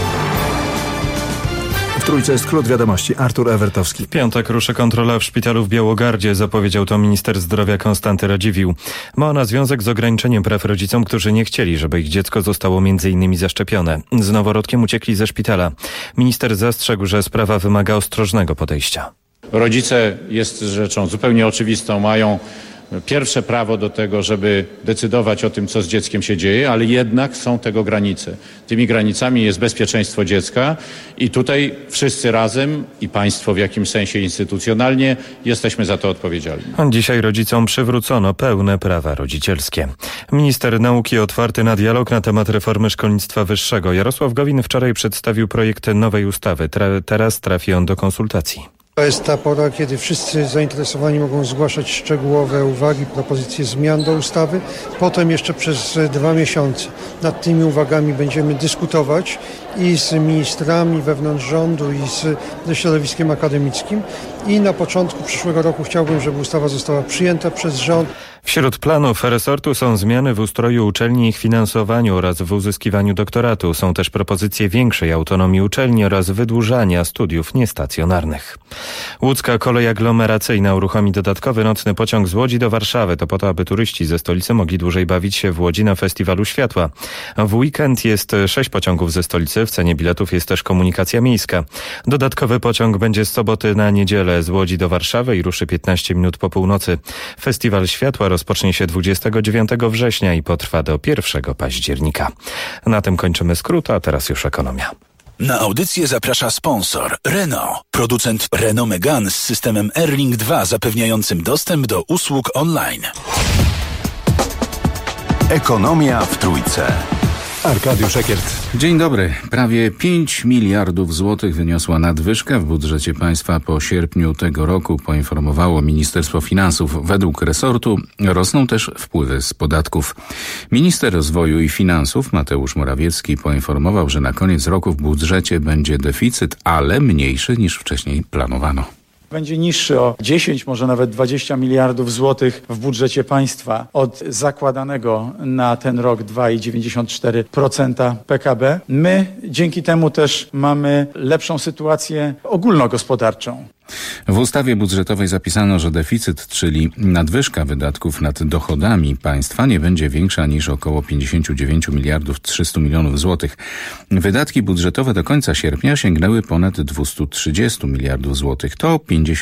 W Trójce jest skrót wiadomości. Artur Ewertowski. W piątek ruszy kontrola w szpitalu w Białogardzie, zapowiedział to minister zdrowia Konstanty Radziwiłł. Ma ona związek z ograniczeniem praw rodzicom, którzy nie chcieli, żeby ich dziecko zostało m.in. zaszczepione. Z noworodkiem uciekli ze szpitala. Minister zastrzegł, że sprawa wymaga ostrożnego podejścia. Rodzice, jest rzeczą zupełnie oczywistą, mają pierwsze prawo do tego, żeby decydować o tym, co z dzieckiem się dzieje, ale jednak są tego granice. Tymi granicami jest bezpieczeństwo dziecka i tutaj wszyscy razem i państwo w jakimś sensie instytucjonalnie jesteśmy za to odpowiedzialni. Dzisiaj rodzicom przywrócono pełne prawa rodzicielskie. Minister nauki otwarty na dialog na temat reformy szkolnictwa wyższego. Jarosław Gowin wczoraj przedstawił projekt nowej ustawy. Teraz trafi on do konsultacji. To jest ta pora, kiedy wszyscy zainteresowani mogą zgłaszać szczegółowe uwagi, propozycje zmian do ustawy. Potem jeszcze przez 2 miesiące nad tymi uwagami będziemy dyskutować i z ministrami wewnątrz rządu, i ze środowiskiem akademickim. I na początku przyszłego roku chciałbym, żeby ustawa została przyjęta przez rząd. Wśród planów resortu są zmiany w ustroju uczelni i ich finansowaniu oraz w uzyskiwaniu doktoratu. Są też propozycje większej autonomii uczelni oraz wydłużania studiów niestacjonarnych. Łódzka kolej aglomeracyjna uruchomi dodatkowy nocny pociąg z Łodzi do Warszawy. To po to, aby turyści ze stolicy mogli dłużej bawić się w Łodzi na Festiwalu Światła. W weekend jest 6 pociągów ze stolicy. W cenie biletów jest też komunikacja miejska. Dodatkowy pociąg będzie z soboty na niedzielę z Łodzi do Warszawy i ruszy 15 minut po północy. Festiwal Światła rozpocznie się 29 września i potrwa do 1 października. Na tym kończymy skrót, a teraz już ekonomia. Na audycję zaprasza sponsor Renault, producent Renault Megane z systemem Airlink 2 zapewniającym dostęp do usług online. Ekonomia w Trójce. Arkadiusz Ekiert. Dzień dobry. Prawie 5 miliardów złotych wyniosła nadwyżka w budżecie państwa po sierpniu tego roku, poinformowało Ministerstwo Finansów. Według resortu rosną też wpływy z podatków. Minister Rozwoju i Finansów Mateusz Morawiecki poinformował, że na koniec roku w budżecie będzie deficyt, ale mniejszy niż wcześniej planowano. Będzie niższy o 10, może nawet 20 miliardów złotych w budżecie państwa od zakładanego na ten rok 2,94% PKB. My dzięki temu też mamy lepszą sytuację ogólnogospodarczą. W ustawie budżetowej zapisano, że deficyt, czyli nadwyżka wydatków nad dochodami państwa nie będzie większa niż około 59 miliardów 300 milionów złotych. Wydatki budżetowe do końca sierpnia sięgnęły ponad 230 miliardów złotych. To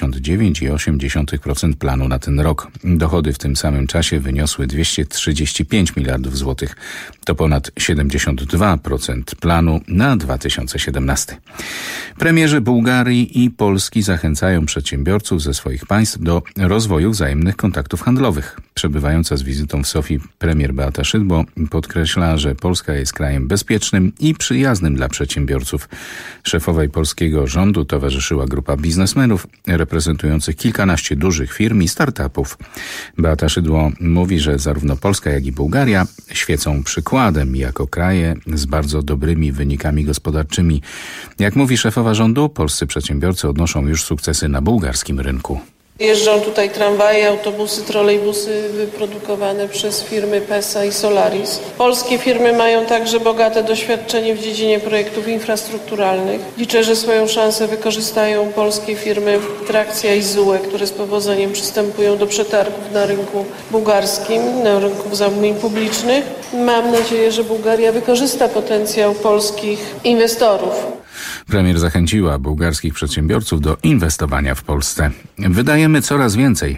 59,8% planu na ten rok. Dochody w tym samym czasie wyniosły 235 miliardów złotych. To ponad 72% planu na 2017. Premierzy Bułgarii i Polski zachęcają przedsiębiorców ze swoich państw do rozwoju wzajemnych kontaktów handlowych. Przebywająca z wizytą w Sofii premier Beata Szydło podkreśla, że Polska jest krajem bezpiecznym i przyjaznym dla przedsiębiorców. Szefowej polskiego rządu towarzyszyła grupa biznesmenów reprezentujących kilkanaście dużych firm i startupów. Beata Szydło mówi, że zarówno Polska, jak i Bułgaria świecą przykładem jako kraje z bardzo dobrymi wynikami gospodarczymi. Jak mówi szefowa rządu, polscy przedsiębiorcy odnoszą już sukcesy na bułgarskim rynku. Jeżdżą tutaj tramwaje, autobusy, trolejbusy wyprodukowane przez firmy PESA i Solaris. Polskie firmy mają także bogate doświadczenie w dziedzinie projektów infrastrukturalnych. Liczę, że swoją szansę wykorzystają polskie firmy Trakcja i ZUE, które z powodzeniem przystępują do przetargów na rynku bułgarskim, na rynku zamówień publicznych. Mam nadzieję, że Bułgaria wykorzysta potencjał polskich inwestorów. Premier zachęciła bułgarskich przedsiębiorców do inwestowania w Polsce. Wydajemy coraz więcej.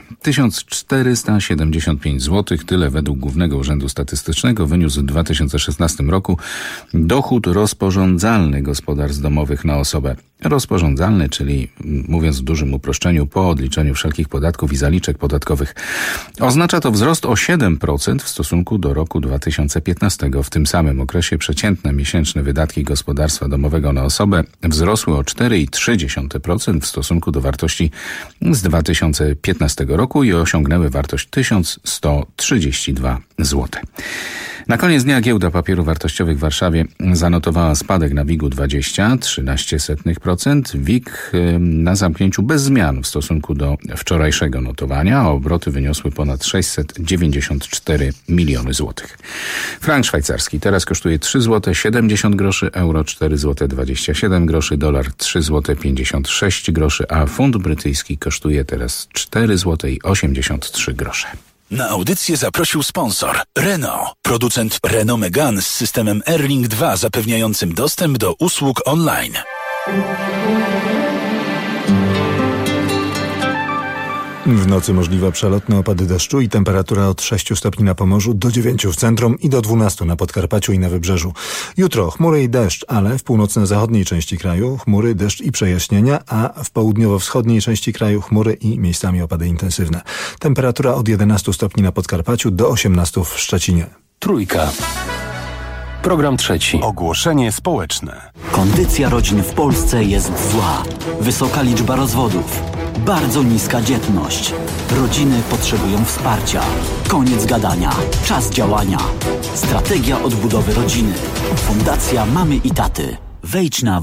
1475 zł, tyle według Głównego Urzędu Statystycznego wyniósł w 2016 roku dochód rozporządzalny gospodarstw domowych na osobę. rozporządzalny, czyli mówiąc w dużym uproszczeniu, po odliczeniu wszelkich podatków i zaliczek podatkowych. Oznacza to wzrost o 7% w stosunku do roku 2015. W tym samym okresie przeciętne miesięczne wydatki gospodarstwa domowego na osobę wzrosły o 4,3% w stosunku do wartości z 2015 roku i osiągnęły wartość 1132 zł. Na koniec dnia giełda papierów wartościowych w Warszawie zanotowała spadek na WIG-u 20, 0,13%. WIG na zamknięciu bez zmian w stosunku do wczorajszego notowania, a obroty wyniosły ponad 694 miliony złotych. Frank szwajcarski teraz kosztuje 3 zł 70 groszy, euro 4 zł 27 groszy, dolar 3 zł 56 groszy, a funt brytyjski kosztuje teraz 4 zł 83 grosze. Na audycję zaprosił sponsor Renault, producent Renault Megane z systemem Airlink 2 zapewniającym dostęp do usług online. W nocy możliwe przelotne opady deszczu i temperatura od 6 stopni na Pomorzu do 9 w centrum i do 12 na Podkarpaciu i na Wybrzeżu. Jutro chmury i deszcz, ale w północno-zachodniej części kraju chmury, deszcz i przejaśnienia, a w południowo-wschodniej części kraju chmury i miejscami opady intensywne. Temperatura od 11 stopni na Podkarpaciu do 18 w Szczecinie. Trójka. Program trzeci. Ogłoszenie społeczne. Kondycja rodzin w Polsce jest zła. Wysoka liczba rozwodów. Bardzo niska dzietność. Rodziny potrzebują wsparcia. Koniec gadania. Czas działania. Strategia odbudowy rodziny. Fundacja Mamy i Taty. Wejdź na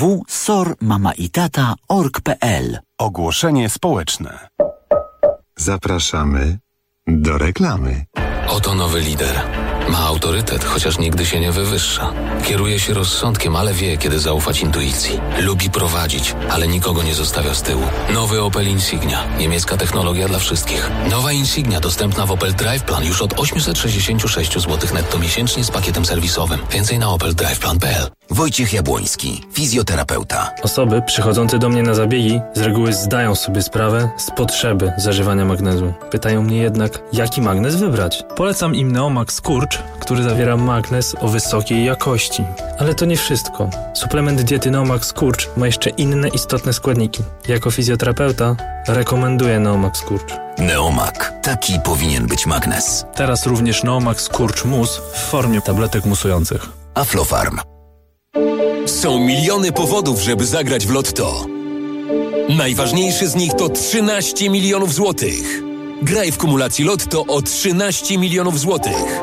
www.sormamaitata.org.pl. Ogłoszenie społeczne. Zapraszamy do reklamy. Oto nowy lider. Ma autorytet, chociaż nigdy się nie wywyższa. Kieruje się rozsądkiem, ale wie, kiedy zaufać intuicji. Lubi prowadzić, ale nikogo nie zostawia z tyłu. Nowy Opel Insignia. Niemiecka technologia dla wszystkich. Nowa Insignia dostępna w Opel Drive Plan już od 866 zł netto miesięcznie z pakietem serwisowym. Więcej na opeldriveplan.pl. Wojciech Jabłoński, fizjoterapeuta. Osoby przychodzące do mnie na zabiegi z reguły zdają sobie sprawę z potrzeby zażywania magnezu. Pytają mnie jednak, jaki magnez wybrać. Polecam im Neomax Skurcz, który zawiera magnez o wysokiej jakości. Ale to nie wszystko. Suplement diety Neomax Skurcz ma jeszcze inne istotne składniki. Jako fizjoterapeuta rekomenduję Neomax Skurcz. Neomak. Taki powinien być magnez. Teraz również Neomax Skurcz Mus w formie tabletek musujących. Aflofarm. Są miliony powodów, żeby zagrać w Lotto. Najważniejszy z nich to 13 milionów złotych. Graj w kumulacji Lotto o 13 milionów złotych.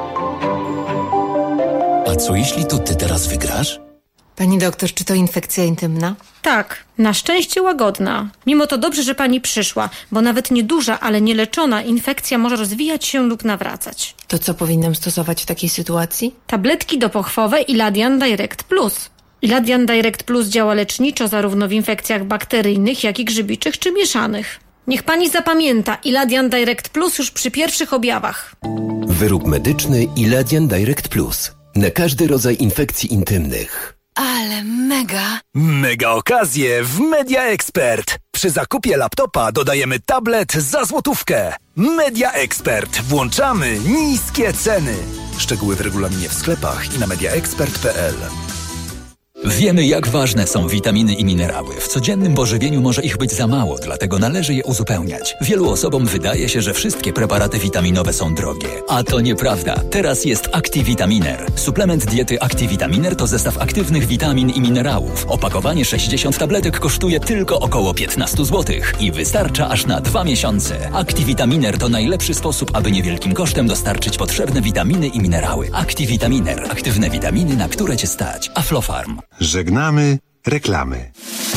A co jeśli to ty teraz wygrasz? Pani doktor, czy to infekcja intymna? Tak, na szczęście łagodna. Mimo to dobrze, że pani przyszła, bo nawet nieduża, ale nieleczona infekcja może rozwijać się lub nawracać. To co powinnam stosować w takiej sytuacji? Tabletki dopochwowe Iladian Direct Plus. Iladian Direct Plus działa leczniczo zarówno w infekcjach bakteryjnych, jak i grzybiczych czy mieszanych. Niech pani zapamięta Iladian Direct Plus już przy pierwszych objawach. Wyrób medyczny Iladian Direct Plus. Na każdy rodzaj infekcji intymnych. Ale mega! Mega okazje w Media Expert. Przy zakupie laptopa dodajemy tablet za złotówkę. Media Expert. Włączamy niskie ceny. Szczegóły w regulaminie w sklepach i na mediaexpert.pl. Wiemy, jak ważne są witaminy i minerały. W codziennym pożywieniu może ich być za mało, dlatego należy je uzupełniać. Wielu osobom wydaje się, że wszystkie preparaty witaminowe są drogie. A to nieprawda. Teraz jest Activitaminer. Suplement diety Activitaminer to zestaw aktywnych witamin i minerałów. Opakowanie 60 tabletek kosztuje tylko około 15 zł i wystarcza aż na 2 miesiące. Activitaminer to najlepszy sposób, aby niewielkim kosztem dostarczyć potrzebne witaminy i minerały. Activitaminer. Aktywne witaminy, na które cię stać. Aflofarm. Żegnamy reklamy.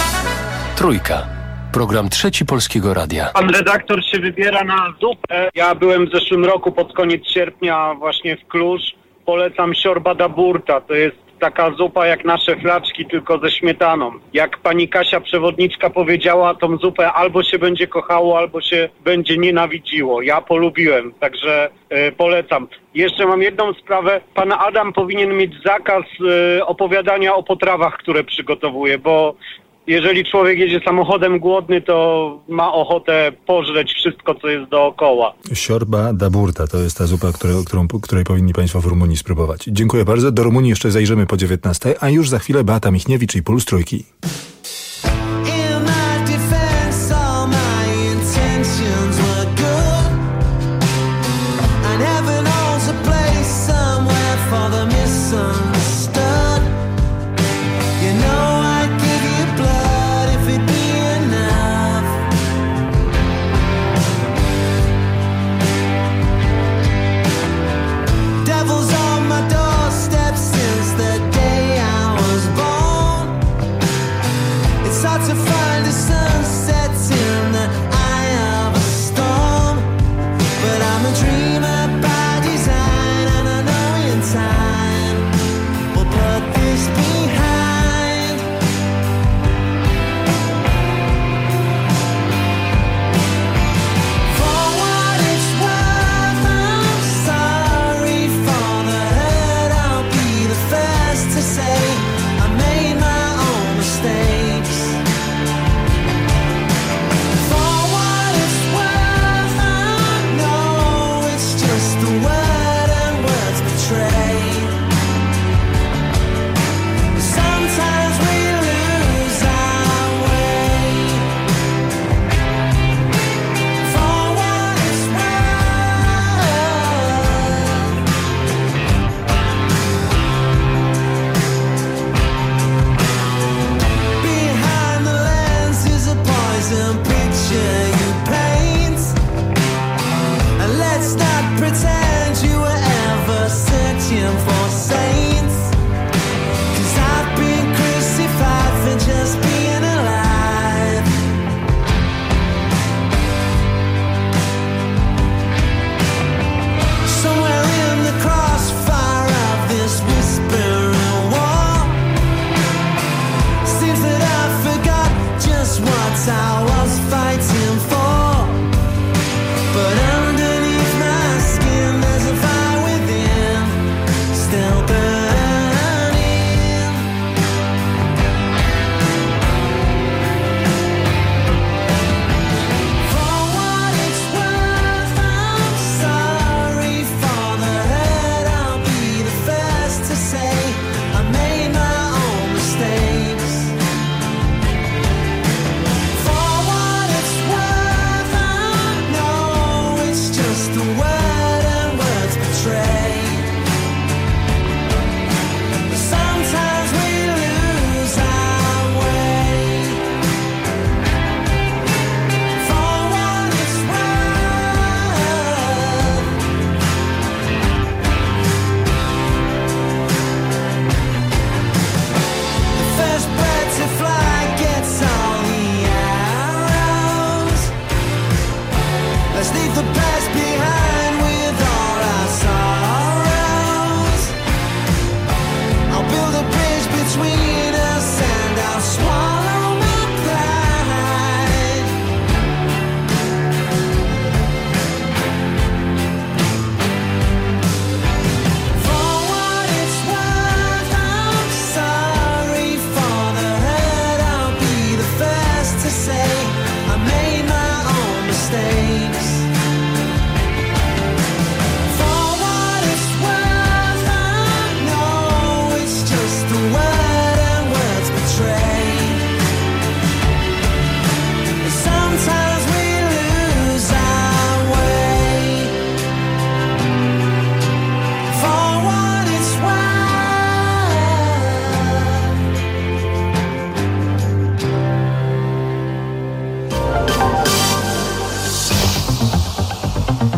Trójka. Program trzeci Polskiego Radia. Pan redaktor się wybiera na zupę. Ja byłem w zeszłym roku pod koniec sierpnia właśnie w Kluż. Polecam siorba da burta. To jest taka zupa jak nasze flaczki, tylko ze śmietaną. Jak pani Kasia przewodniczka powiedziała, tą zupę albo się będzie kochało, albo się będzie nienawidziło. Ja polubiłem, także polecam. Jeszcze mam jedną sprawę. Pan Adam powinien mieć zakaz opowiadania o potrawach, które przygotowuje, bo jeżeli człowiek jedzie samochodem głodny, to ma ochotę pożreć wszystko, co jest dookoła. Siorba da burta to jest ta zupa, której powinni Państwo w Rumunii spróbować. Dziękuję bardzo. Do Rumunii jeszcze zajrzymy po 19, a już za chwilę Beata Michniewicz i Puls Trójki.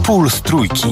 Puls Trójki.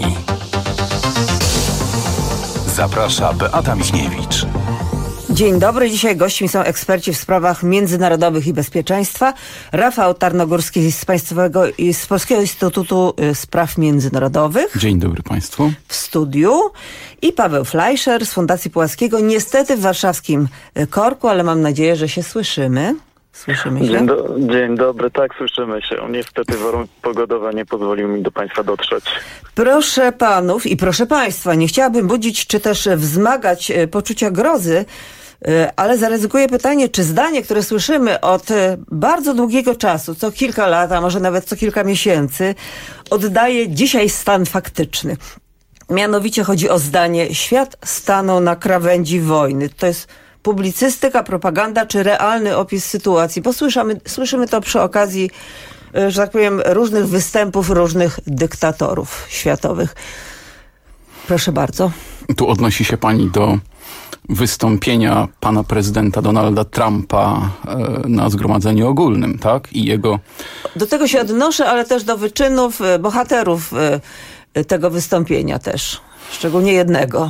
Zaprasza Beata Michniewicz. Dzień dobry. Dzisiaj gośćmi są eksperci w sprawach międzynarodowych i bezpieczeństwa. Rafał Tarnogórski z Polskiego Instytutu Spraw Międzynarodowych. Dzień dobry Państwu. W studiu. I Paweł Fleischer z Fundacji Puławskiego. Niestety w warszawskim korku, ale mam nadzieję, że się słyszymy. Słyszymy się? Dzień dobry, tak, słyszymy się. Niestety warunki pogodowe nie pozwoliły mi do Państwa dotrzeć. Proszę panów i proszę państwa, nie chciałabym budzić czy też wzmagać poczucia grozy, ale zaryzykuję pytanie, czy zdanie, które słyszymy od bardzo długiego czasu, co kilka lat, a może nawet co kilka miesięcy, oddaje dzisiaj stan faktyczny. Mianowicie chodzi o zdanie: świat stanął na krawędzi wojny. To jest publicystyka, propaganda czy realny opis sytuacji? Bo słyszymy to przy okazji, że tak powiem, różnych występów różnych dyktatorów światowych. Proszę bardzo. Tu odnosi się pani do wystąpienia pana prezydenta Donalda Trumpa na Zgromadzeniu Ogólnym, tak? I jego... Do tego się odnoszę, ale też do wyczynów bohaterów tego wystąpienia też. Szczególnie jednego.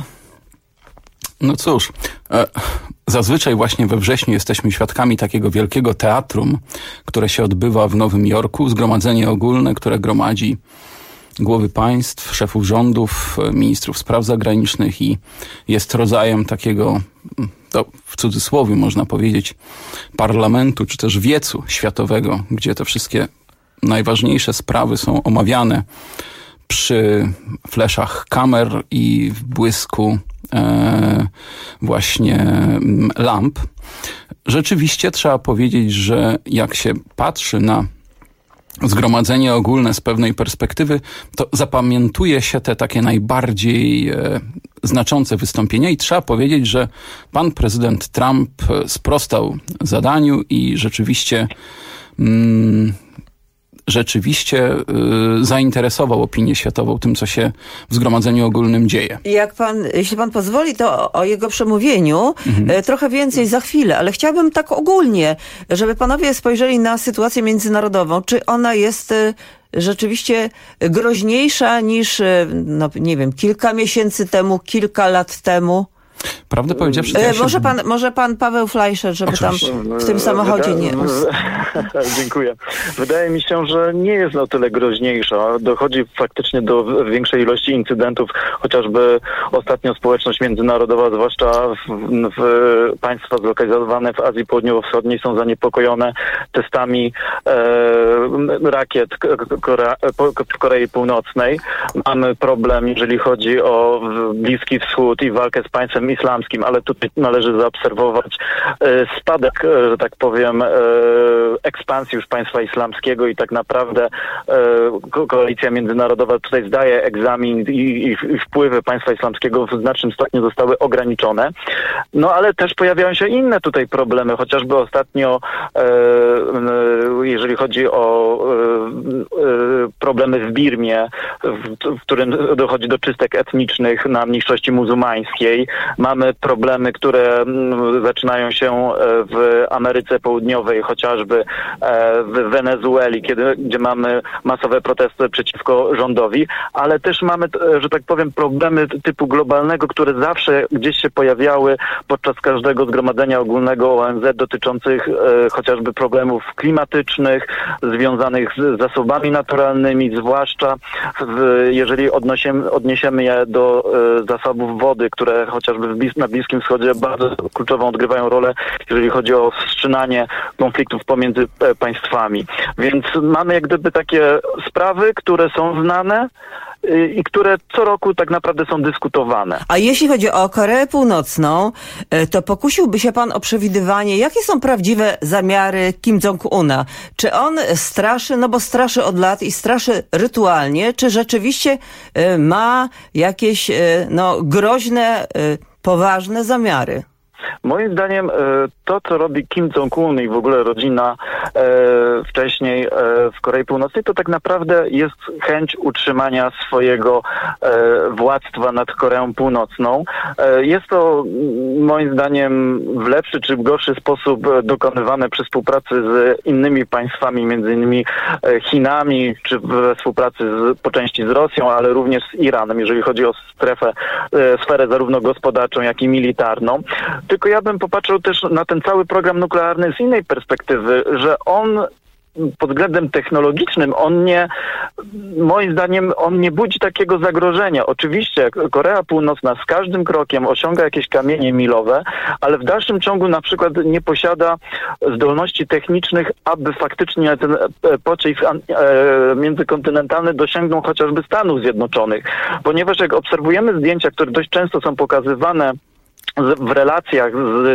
No cóż, zazwyczaj właśnie we wrześniu jesteśmy świadkami takiego wielkiego teatrum, które się odbywa w Nowym Jorku. Zgromadzenie Ogólne, które gromadzi głowy państw, szefów rządów, ministrów spraw zagranicznych i jest rodzajem takiego, to w cudzysłowie można powiedzieć, parlamentu czy też wiecu światowego, gdzie te wszystkie najważniejsze sprawy są omawiane przy fleszach kamer i w błysku właśnie lamp. Rzeczywiście trzeba powiedzieć, że jak się patrzy na Zgromadzenie Ogólne z pewnej perspektywy, to zapamiętuje się te takie najbardziej znaczące wystąpienia i trzeba powiedzieć, że pan prezydent Trump sprostał zadaniu i rzeczywiście zainteresował opinię światową tym, co się w Zgromadzeniu Ogólnym dzieje. Jeśli pan pozwoli, to o jego przemówieniu trochę więcej za chwilę, ale chciałabym tak ogólnie, żeby panowie spojrzeli na sytuację międzynarodową. Czy ona jest rzeczywiście groźniejsza niż, no nie wiem, kilka miesięcy temu, kilka lat temu? Prawdę powiedziawszy... Może pan Paweł Fleischer, żeby oczywiście tam w tym samochodzie nie... Dziękuję. Wydaje mi się, że nie jest na tyle groźniejsza. Dochodzi faktycznie do większej ilości incydentów, chociażby ostatnio społeczność międzynarodowa, zwłaszcza w państwa zlokalizowane w Azji Południowo-Wschodniej, są zaniepokojone testami rakiet w Korei Północnej. Mamy problem, jeżeli chodzi o Bliski Wschód i walkę z państwem islamskim, ale tutaj należy zaobserwować spadek, że tak powiem, ekspansji już państwa islamskiego i tak naprawdę koalicja międzynarodowa tutaj zdaje egzamin i wpływy państwa islamskiego w znacznym stopniu zostały ograniczone. No ale też pojawiają się inne tutaj problemy, chociażby ostatnio jeżeli chodzi o problemy w Birmie, w którym dochodzi do czystek etnicznych na mniejszości muzułmańskiej. Mamy problemy, które zaczynają się w Ameryce Południowej, chociażby w Wenezueli, gdzie mamy masowe protesty przeciwko rządowi, ale też mamy, że tak powiem, problemy typu globalnego, które zawsze gdzieś się pojawiały podczas każdego zgromadzenia ogólnego ONZ dotyczących chociażby problemów klimatycznych, związanych z zasobami naturalnymi, zwłaszcza jeżeli odniesiemy je do zasobów wody, które chociażby na Bliskim Wschodzie bardzo kluczową odgrywają rolę, jeżeli chodzi o wstrzymanie konfliktów pomiędzy państwami. Więc mamy jak gdyby takie sprawy, które są znane i które co roku tak naprawdę są dyskutowane. A jeśli chodzi o Koreę Północną, to pokusiłby się pan o przewidywanie, jakie są prawdziwe zamiary Kim Jong-una? Czy on straszy, no bo straszy od lat i straszy rytualnie, czy rzeczywiście ma jakieś groźne, poważne zamiary? Moim zdaniem to, co robi Kim Jong-un i w ogóle rodzina wcześniej w Korei Północnej, to tak naprawdę jest chęć utrzymania swojego władztwa nad Koreą Północną. Jest to moim zdaniem w lepszy czy w gorszy sposób dokonywane przy współpracy z innymi państwami, między innymi Chinami, czy we współpracy po części z Rosją, ale również z Iranem, jeżeli chodzi o sferę zarówno gospodarczą, jak i militarną. Tylko ja bym popatrzył też na ten cały program nuklearny z innej perspektywy, że on pod względem technologicznym, moim zdaniem, on nie budzi takiego zagrożenia. Oczywiście Korea Północna z każdym krokiem osiąga jakieś kamienie milowe, ale w dalszym ciągu na przykład nie posiada zdolności technicznych, aby faktycznie ten pocisk międzykontynentalny dosięgnął chociażby Stanów Zjednoczonych. Ponieważ jak obserwujemy zdjęcia, które dość często są pokazywane w relacjach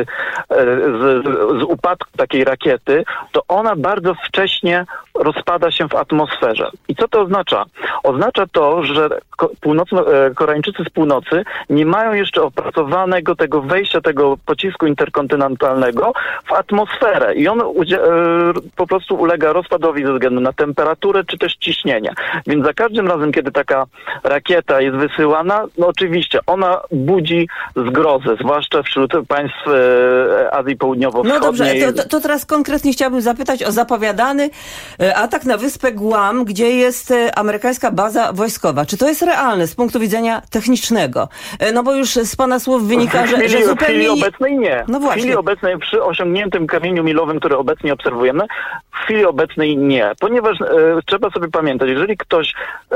z upadku takiej rakiety, to ona bardzo wcześnie rozpada się w atmosferze. I co to oznacza? Oznacza to, że Koreańczycy z północy nie mają jeszcze opracowanego tego wejścia tego pocisku interkontynentalnego w atmosferę i on po prostu ulega rozpadowi ze względu na temperaturę czy też ciśnienie. Więc za każdym razem, kiedy taka rakieta jest wysyłana, no oczywiście ona budzi zgrozę, zwłaszcza wśród państw Azji Południowo-Wschodniej. No dobrze, to teraz konkretnie chciałabym zapytać o zapowiadany atak na wyspę Guam, gdzie jest amerykańska baza wojskowa. Czy to jest realne z punktu widzenia technicznego? No bo już z pana słów wynika, że zupełnie... W chwili obecnej nie. No właśnie. W chwili obecnej, przy osiągniętym kamieniu milowym, który obecnie obserwujemy, w chwili obecnej nie. Ponieważ trzeba sobie pamiętać, jeżeli ktoś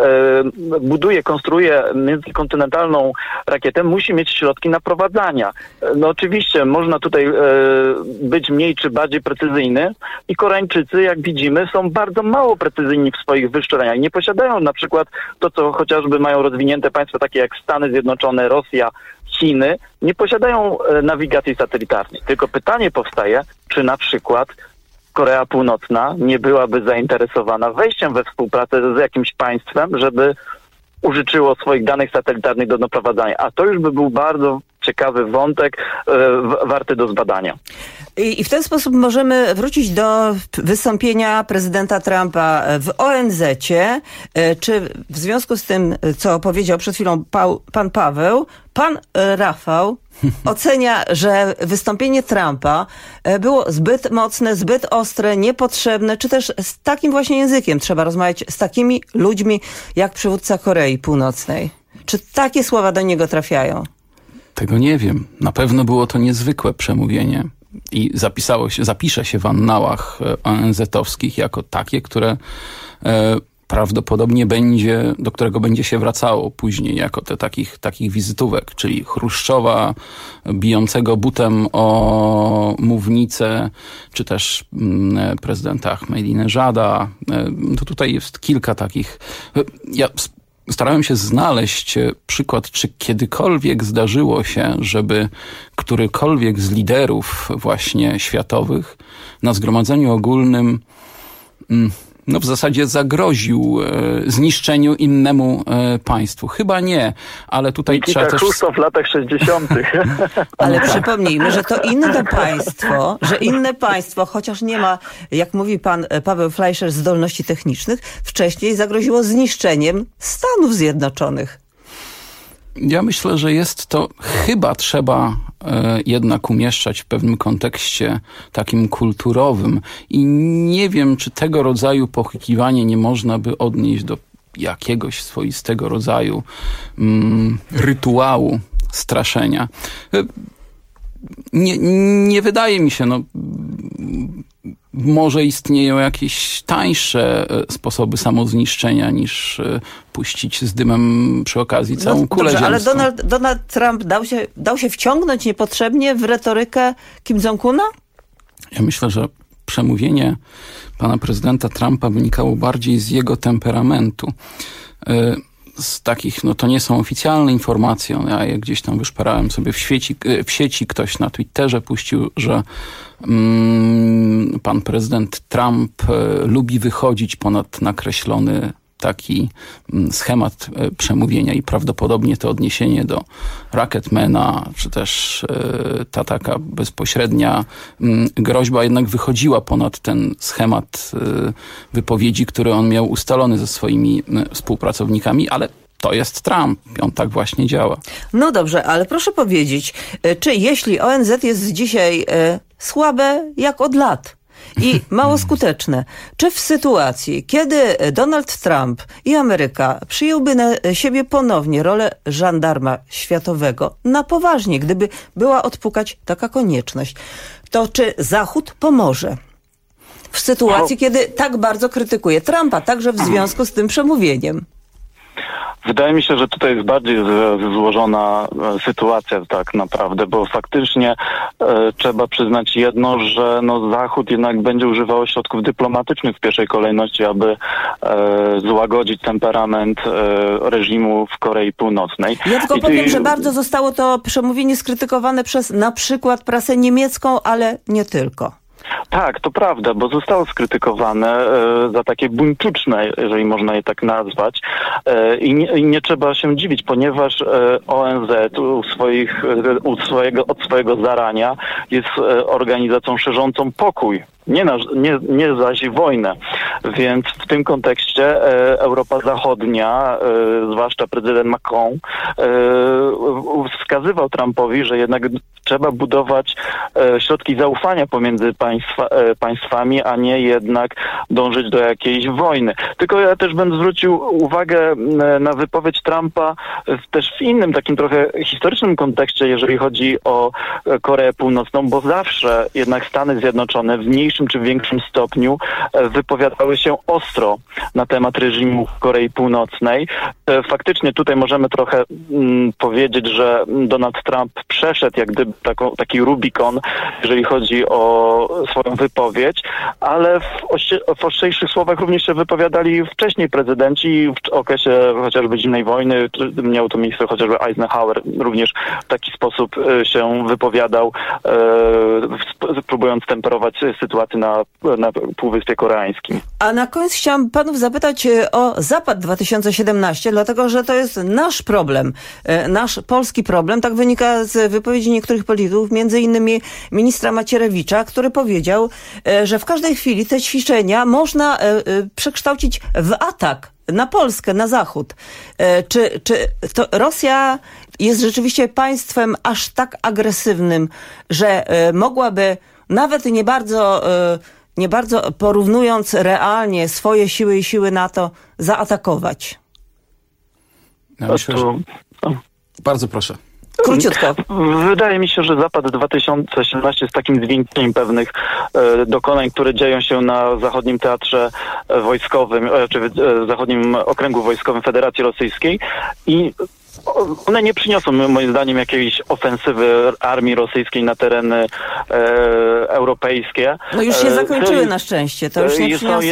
konstruuje międzykontynentalną rakietę, musi mieć środki naprowadzania. No oczywiście można tutaj być mniej czy bardziej precyzyjny i Koreańczycy, jak widzimy, są bardzo mało precyzyjni w swoich wyszczeleniach. Nie posiadają na przykład to, co chociażby mają rozwinięte państwa takie jak Stany Zjednoczone, Rosja, Chiny, nie posiadają nawigacji satelitarnej. Tylko pytanie powstaje, czy na przykład Korea Północna nie byłaby zainteresowana wejściem we współpracę z jakimś państwem, żeby użyczyło swoich danych satelitarnych do naprowadzania. A to już by był bardzo ciekawy wątek, warty do zbadania. I w ten sposób możemy wrócić do wystąpienia prezydenta Trumpa w ONZ-cie. Czy w związku z tym, co powiedział przed chwilą pan Rafał ocenia, że wystąpienie Trumpa było zbyt mocne, zbyt ostre, niepotrzebne, czy też z takim właśnie językiem trzeba rozmawiać z takimi ludźmi jak przywódca Korei Północnej? Czy takie słowa do niego trafiają? Tego nie wiem. Na pewno było to niezwykłe przemówienie i zapisze się w annałach ONZ-owskich jako takie, które prawdopodobnie do którego będzie się wracało później jako takich wizytówek, czyli Chruszczowa bijącego butem o mównicę, czy też prezydenta Ahmadinejada. To tutaj jest kilka takich... Ja starałem się znaleźć przykład, czy kiedykolwiek zdarzyło się, żeby którykolwiek z liderów właśnie światowych na zgromadzeniu ogólnym w zasadzie zagroził zniszczeniu innemu państwu. Chyba nie, ale tutaj trzeba też... Chruszczow w latach 60. Ale przypomnijmy, że to inne państwo, chociaż nie ma, jak mówi pan Paweł Fleischer, zdolności technicznych, wcześniej zagroziło zniszczeniem Stanów Zjednoczonych. Ja myślę, że jest to, chyba trzeba jednak umieszczać w pewnym kontekście takim kulturowym i nie wiem, czy tego rodzaju pochwykiwanie nie można by odnieść do jakiegoś swoistego rodzaju rytuału straszenia. Nie wydaje mi się, może istnieją jakieś tańsze sposoby samozniszczenia niż puścić z dymem przy okazji całą kulę ziemską. Ale Donald Trump dał się wciągnąć niepotrzebnie w retorykę Kim Jong-una? Ja myślę, że przemówienie pana prezydenta Trumpa wynikało bardziej z jego temperamentu. Z takich, to nie są oficjalne informacje, ja je gdzieś tam wyszperałem sobie w sieci ktoś na Twitterze puścił, że pan prezydent Trump lubi wychodzić ponad nakreślony taki schemat przemówienia i prawdopodobnie to odniesienie do Rocketmana, czy też ta taka bezpośrednia groźba jednak wychodziła ponad ten schemat wypowiedzi, który on miał ustalony ze swoimi współpracownikami, ale to jest Trump. On tak właśnie działa. No dobrze, ale proszę powiedzieć, czy jeśli ONZ jest dzisiaj słabe jak od lat i mało skuteczne, czy w sytuacji, kiedy Donald Trump i Ameryka przyjąłby na siebie ponownie rolę żandarma światowego na poważnie, gdyby była odpukać taka konieczność, to czy Zachód pomoże w sytuacji, kiedy tak bardzo krytykuje Trumpa, także w związku z tym przemówieniem? Wydaje mi się, że tutaj jest bardziej złożona sytuacja tak naprawdę, bo faktycznie trzeba przyznać jedno, że Zachód jednak będzie używał środków dyplomatycznych w pierwszej kolejności, aby złagodzić temperament reżimu w Korei Północnej. Ja tylko powiem, że bardzo zostało to przemówienie skrytykowane przez na przykład prasę niemiecką, ale nie tylko. Tak, to prawda, bo zostało skrytykowane za takie buńczuczne, jeżeli można je tak nazwać. I nie trzeba się dziwić, ponieważ ONZ od swojego zarania jest organizacją szerzącą pokój. Nie zaś wojnę. Więc w tym kontekście Europa Zachodnia, zwłaszcza prezydent Macron, wskazywał Trumpowi, że jednak trzeba budować środki zaufania pomiędzy państwami, a nie jednak dążyć do jakiejś wojny. Tylko ja też bym zwrócił uwagę na wypowiedź Trumpa też w innym takim trochę historycznym kontekście, jeżeli chodzi o Koreę Północną, bo zawsze jednak Stany Zjednoczone w mniejszym czy większym stopniu wypowiadały się ostro na temat reżimu Korei Północnej. Faktycznie tutaj możemy trochę powiedzieć, że Donald Trump przeszedł jak gdyby taki Rubikon, jeżeli chodzi o swoją wypowiedź, ale w ostrzejszych słowach również się wypowiadali wcześniej prezydenci w okresie chociażby zimnej wojny. Miał to miejsce chociażby Eisenhower, również w taki sposób się wypowiadał, próbując temperować sytuację na Półwyspie Koreańskim. A na koniec chciałam panów zapytać o Zapad 2017, dlatego że to jest nasz problem, nasz polski problem. Tak wynika z wypowiedzi niektórych polityków, między innymi ministra Macierewicza, który powiedział, że w każdej chwili te ćwiczenia można przekształcić w atak na Polskę, na Zachód. Czy to Rosja jest rzeczywiście państwem aż tak agresywnym, że mogłaby nawet nie bardzo porównując realnie swoje siły i siły NATO, zaatakować? Ja myślę, że... Bardzo proszę. Króciutko. Wydaje mi się, że Zapad 2017 jest takim zwieńczeniem pewnych dokonań, które dzieją się na zachodnim teatrze wojskowym, czy zachodnim okręgu wojskowym Federacji Rosyjskiej i one nie przyniosą moim zdaniem jakiejś ofensywy armii rosyjskiej na tereny europejskie. No już się zakończyły na szczęście, to już nie przyniosą.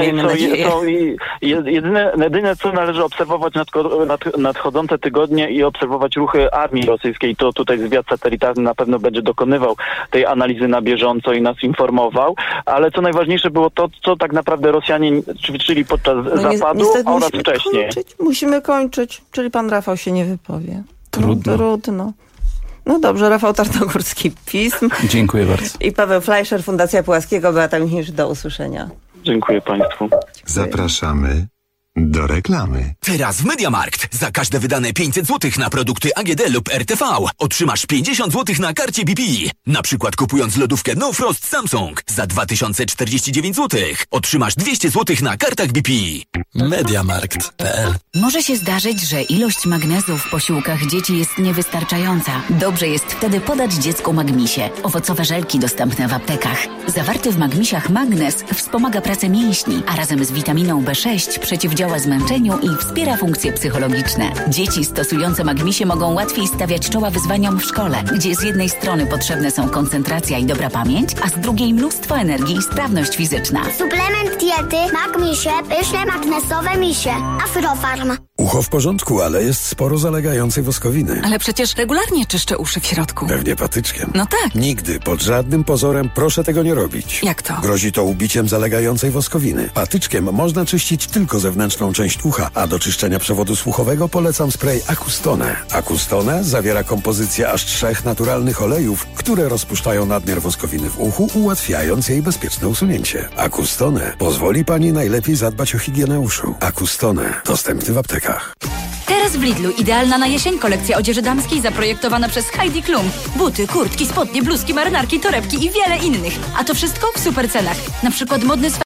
Jedyne co należy obserwować nadchodzące tygodnie i obserwować ruchy armii rosyjskiej. To tutaj zwiad satelitarny na pewno będzie dokonywał tej analizy na bieżąco i nas informował, ale co najważniejsze było to, co tak naprawdę Rosjanie ćwiczyli podczas Zapadu oraz wcześniej. Musimy kończyć, czyli pan Rafał się nie wypowie. Trudno. No dobrze, Rafał Tarnogórski, Pism. Dziękuję bardzo. I Paweł Fleischer, Fundacja Pułaskiego, Beata Michnisz, do usłyszenia. Dziękuję Państwu. Zapraszamy do reklamy. Teraz w MediaMarkt za każde wydane 500 zł na produkty AGD lub RTV otrzymasz 50 zł na karcie BP. Na przykład kupując lodówkę No Frost Samsung za 2049 zł otrzymasz 200 zł na kartach BP. MediaMarkt.pl. Może się zdarzyć, że ilość magnezu w posiłkach dzieci jest niewystarczająca. Dobrze jest wtedy podać dziecku Magmisie. Owocowe żelki dostępne w aptekach. Zawarty w Magmisiach magnez wspomaga pracę mięśni, a razem z witaminą B6 przeciwdziała zmęczeniu i wspiera funkcje psychologiczne. Dzieci stosujące Magmisie mogą łatwiej stawiać czoła wyzwaniom w szkole, gdzie z jednej strony potrzebne są koncentracja i dobra pamięć, a z drugiej mnóstwo energii i sprawność fizyczna. Suplement diety Magmisie, pyszne magnesowe misie. Afrofarm. Ucho w porządku, ale jest sporo zalegającej woskowiny. Ale przecież regularnie czyszczę uszy w środku. Pewnie patyczkiem. No tak. Nigdy, pod żadnym pozorem proszę tego nie robić. Jak to? Grozi to ubiciem zalegającej woskowiny. Patyczkiem można czyścić tylko zewnętrzną część ucha, a do czyszczenia przewodu słuchowego polecam spray Acustone. Acustone zawiera kompozycję aż 3 naturalnych olejów, które rozpuszczają nadmiar woskowiny w uchu, ułatwiając jej bezpieczne usunięcie. Acustone pozwoli Pani najlepiej zadbać o higienę uszu. Acustone, dostępny w aptekach. Teraz w Lidlu idealna na jesień kolekcja odzieży damskiej zaprojektowana przez Heidi Klum. Buty, kurtki, spodnie, bluzki, marynarki, torebki i wiele innych. A to wszystko w super cenach. Na przykład modny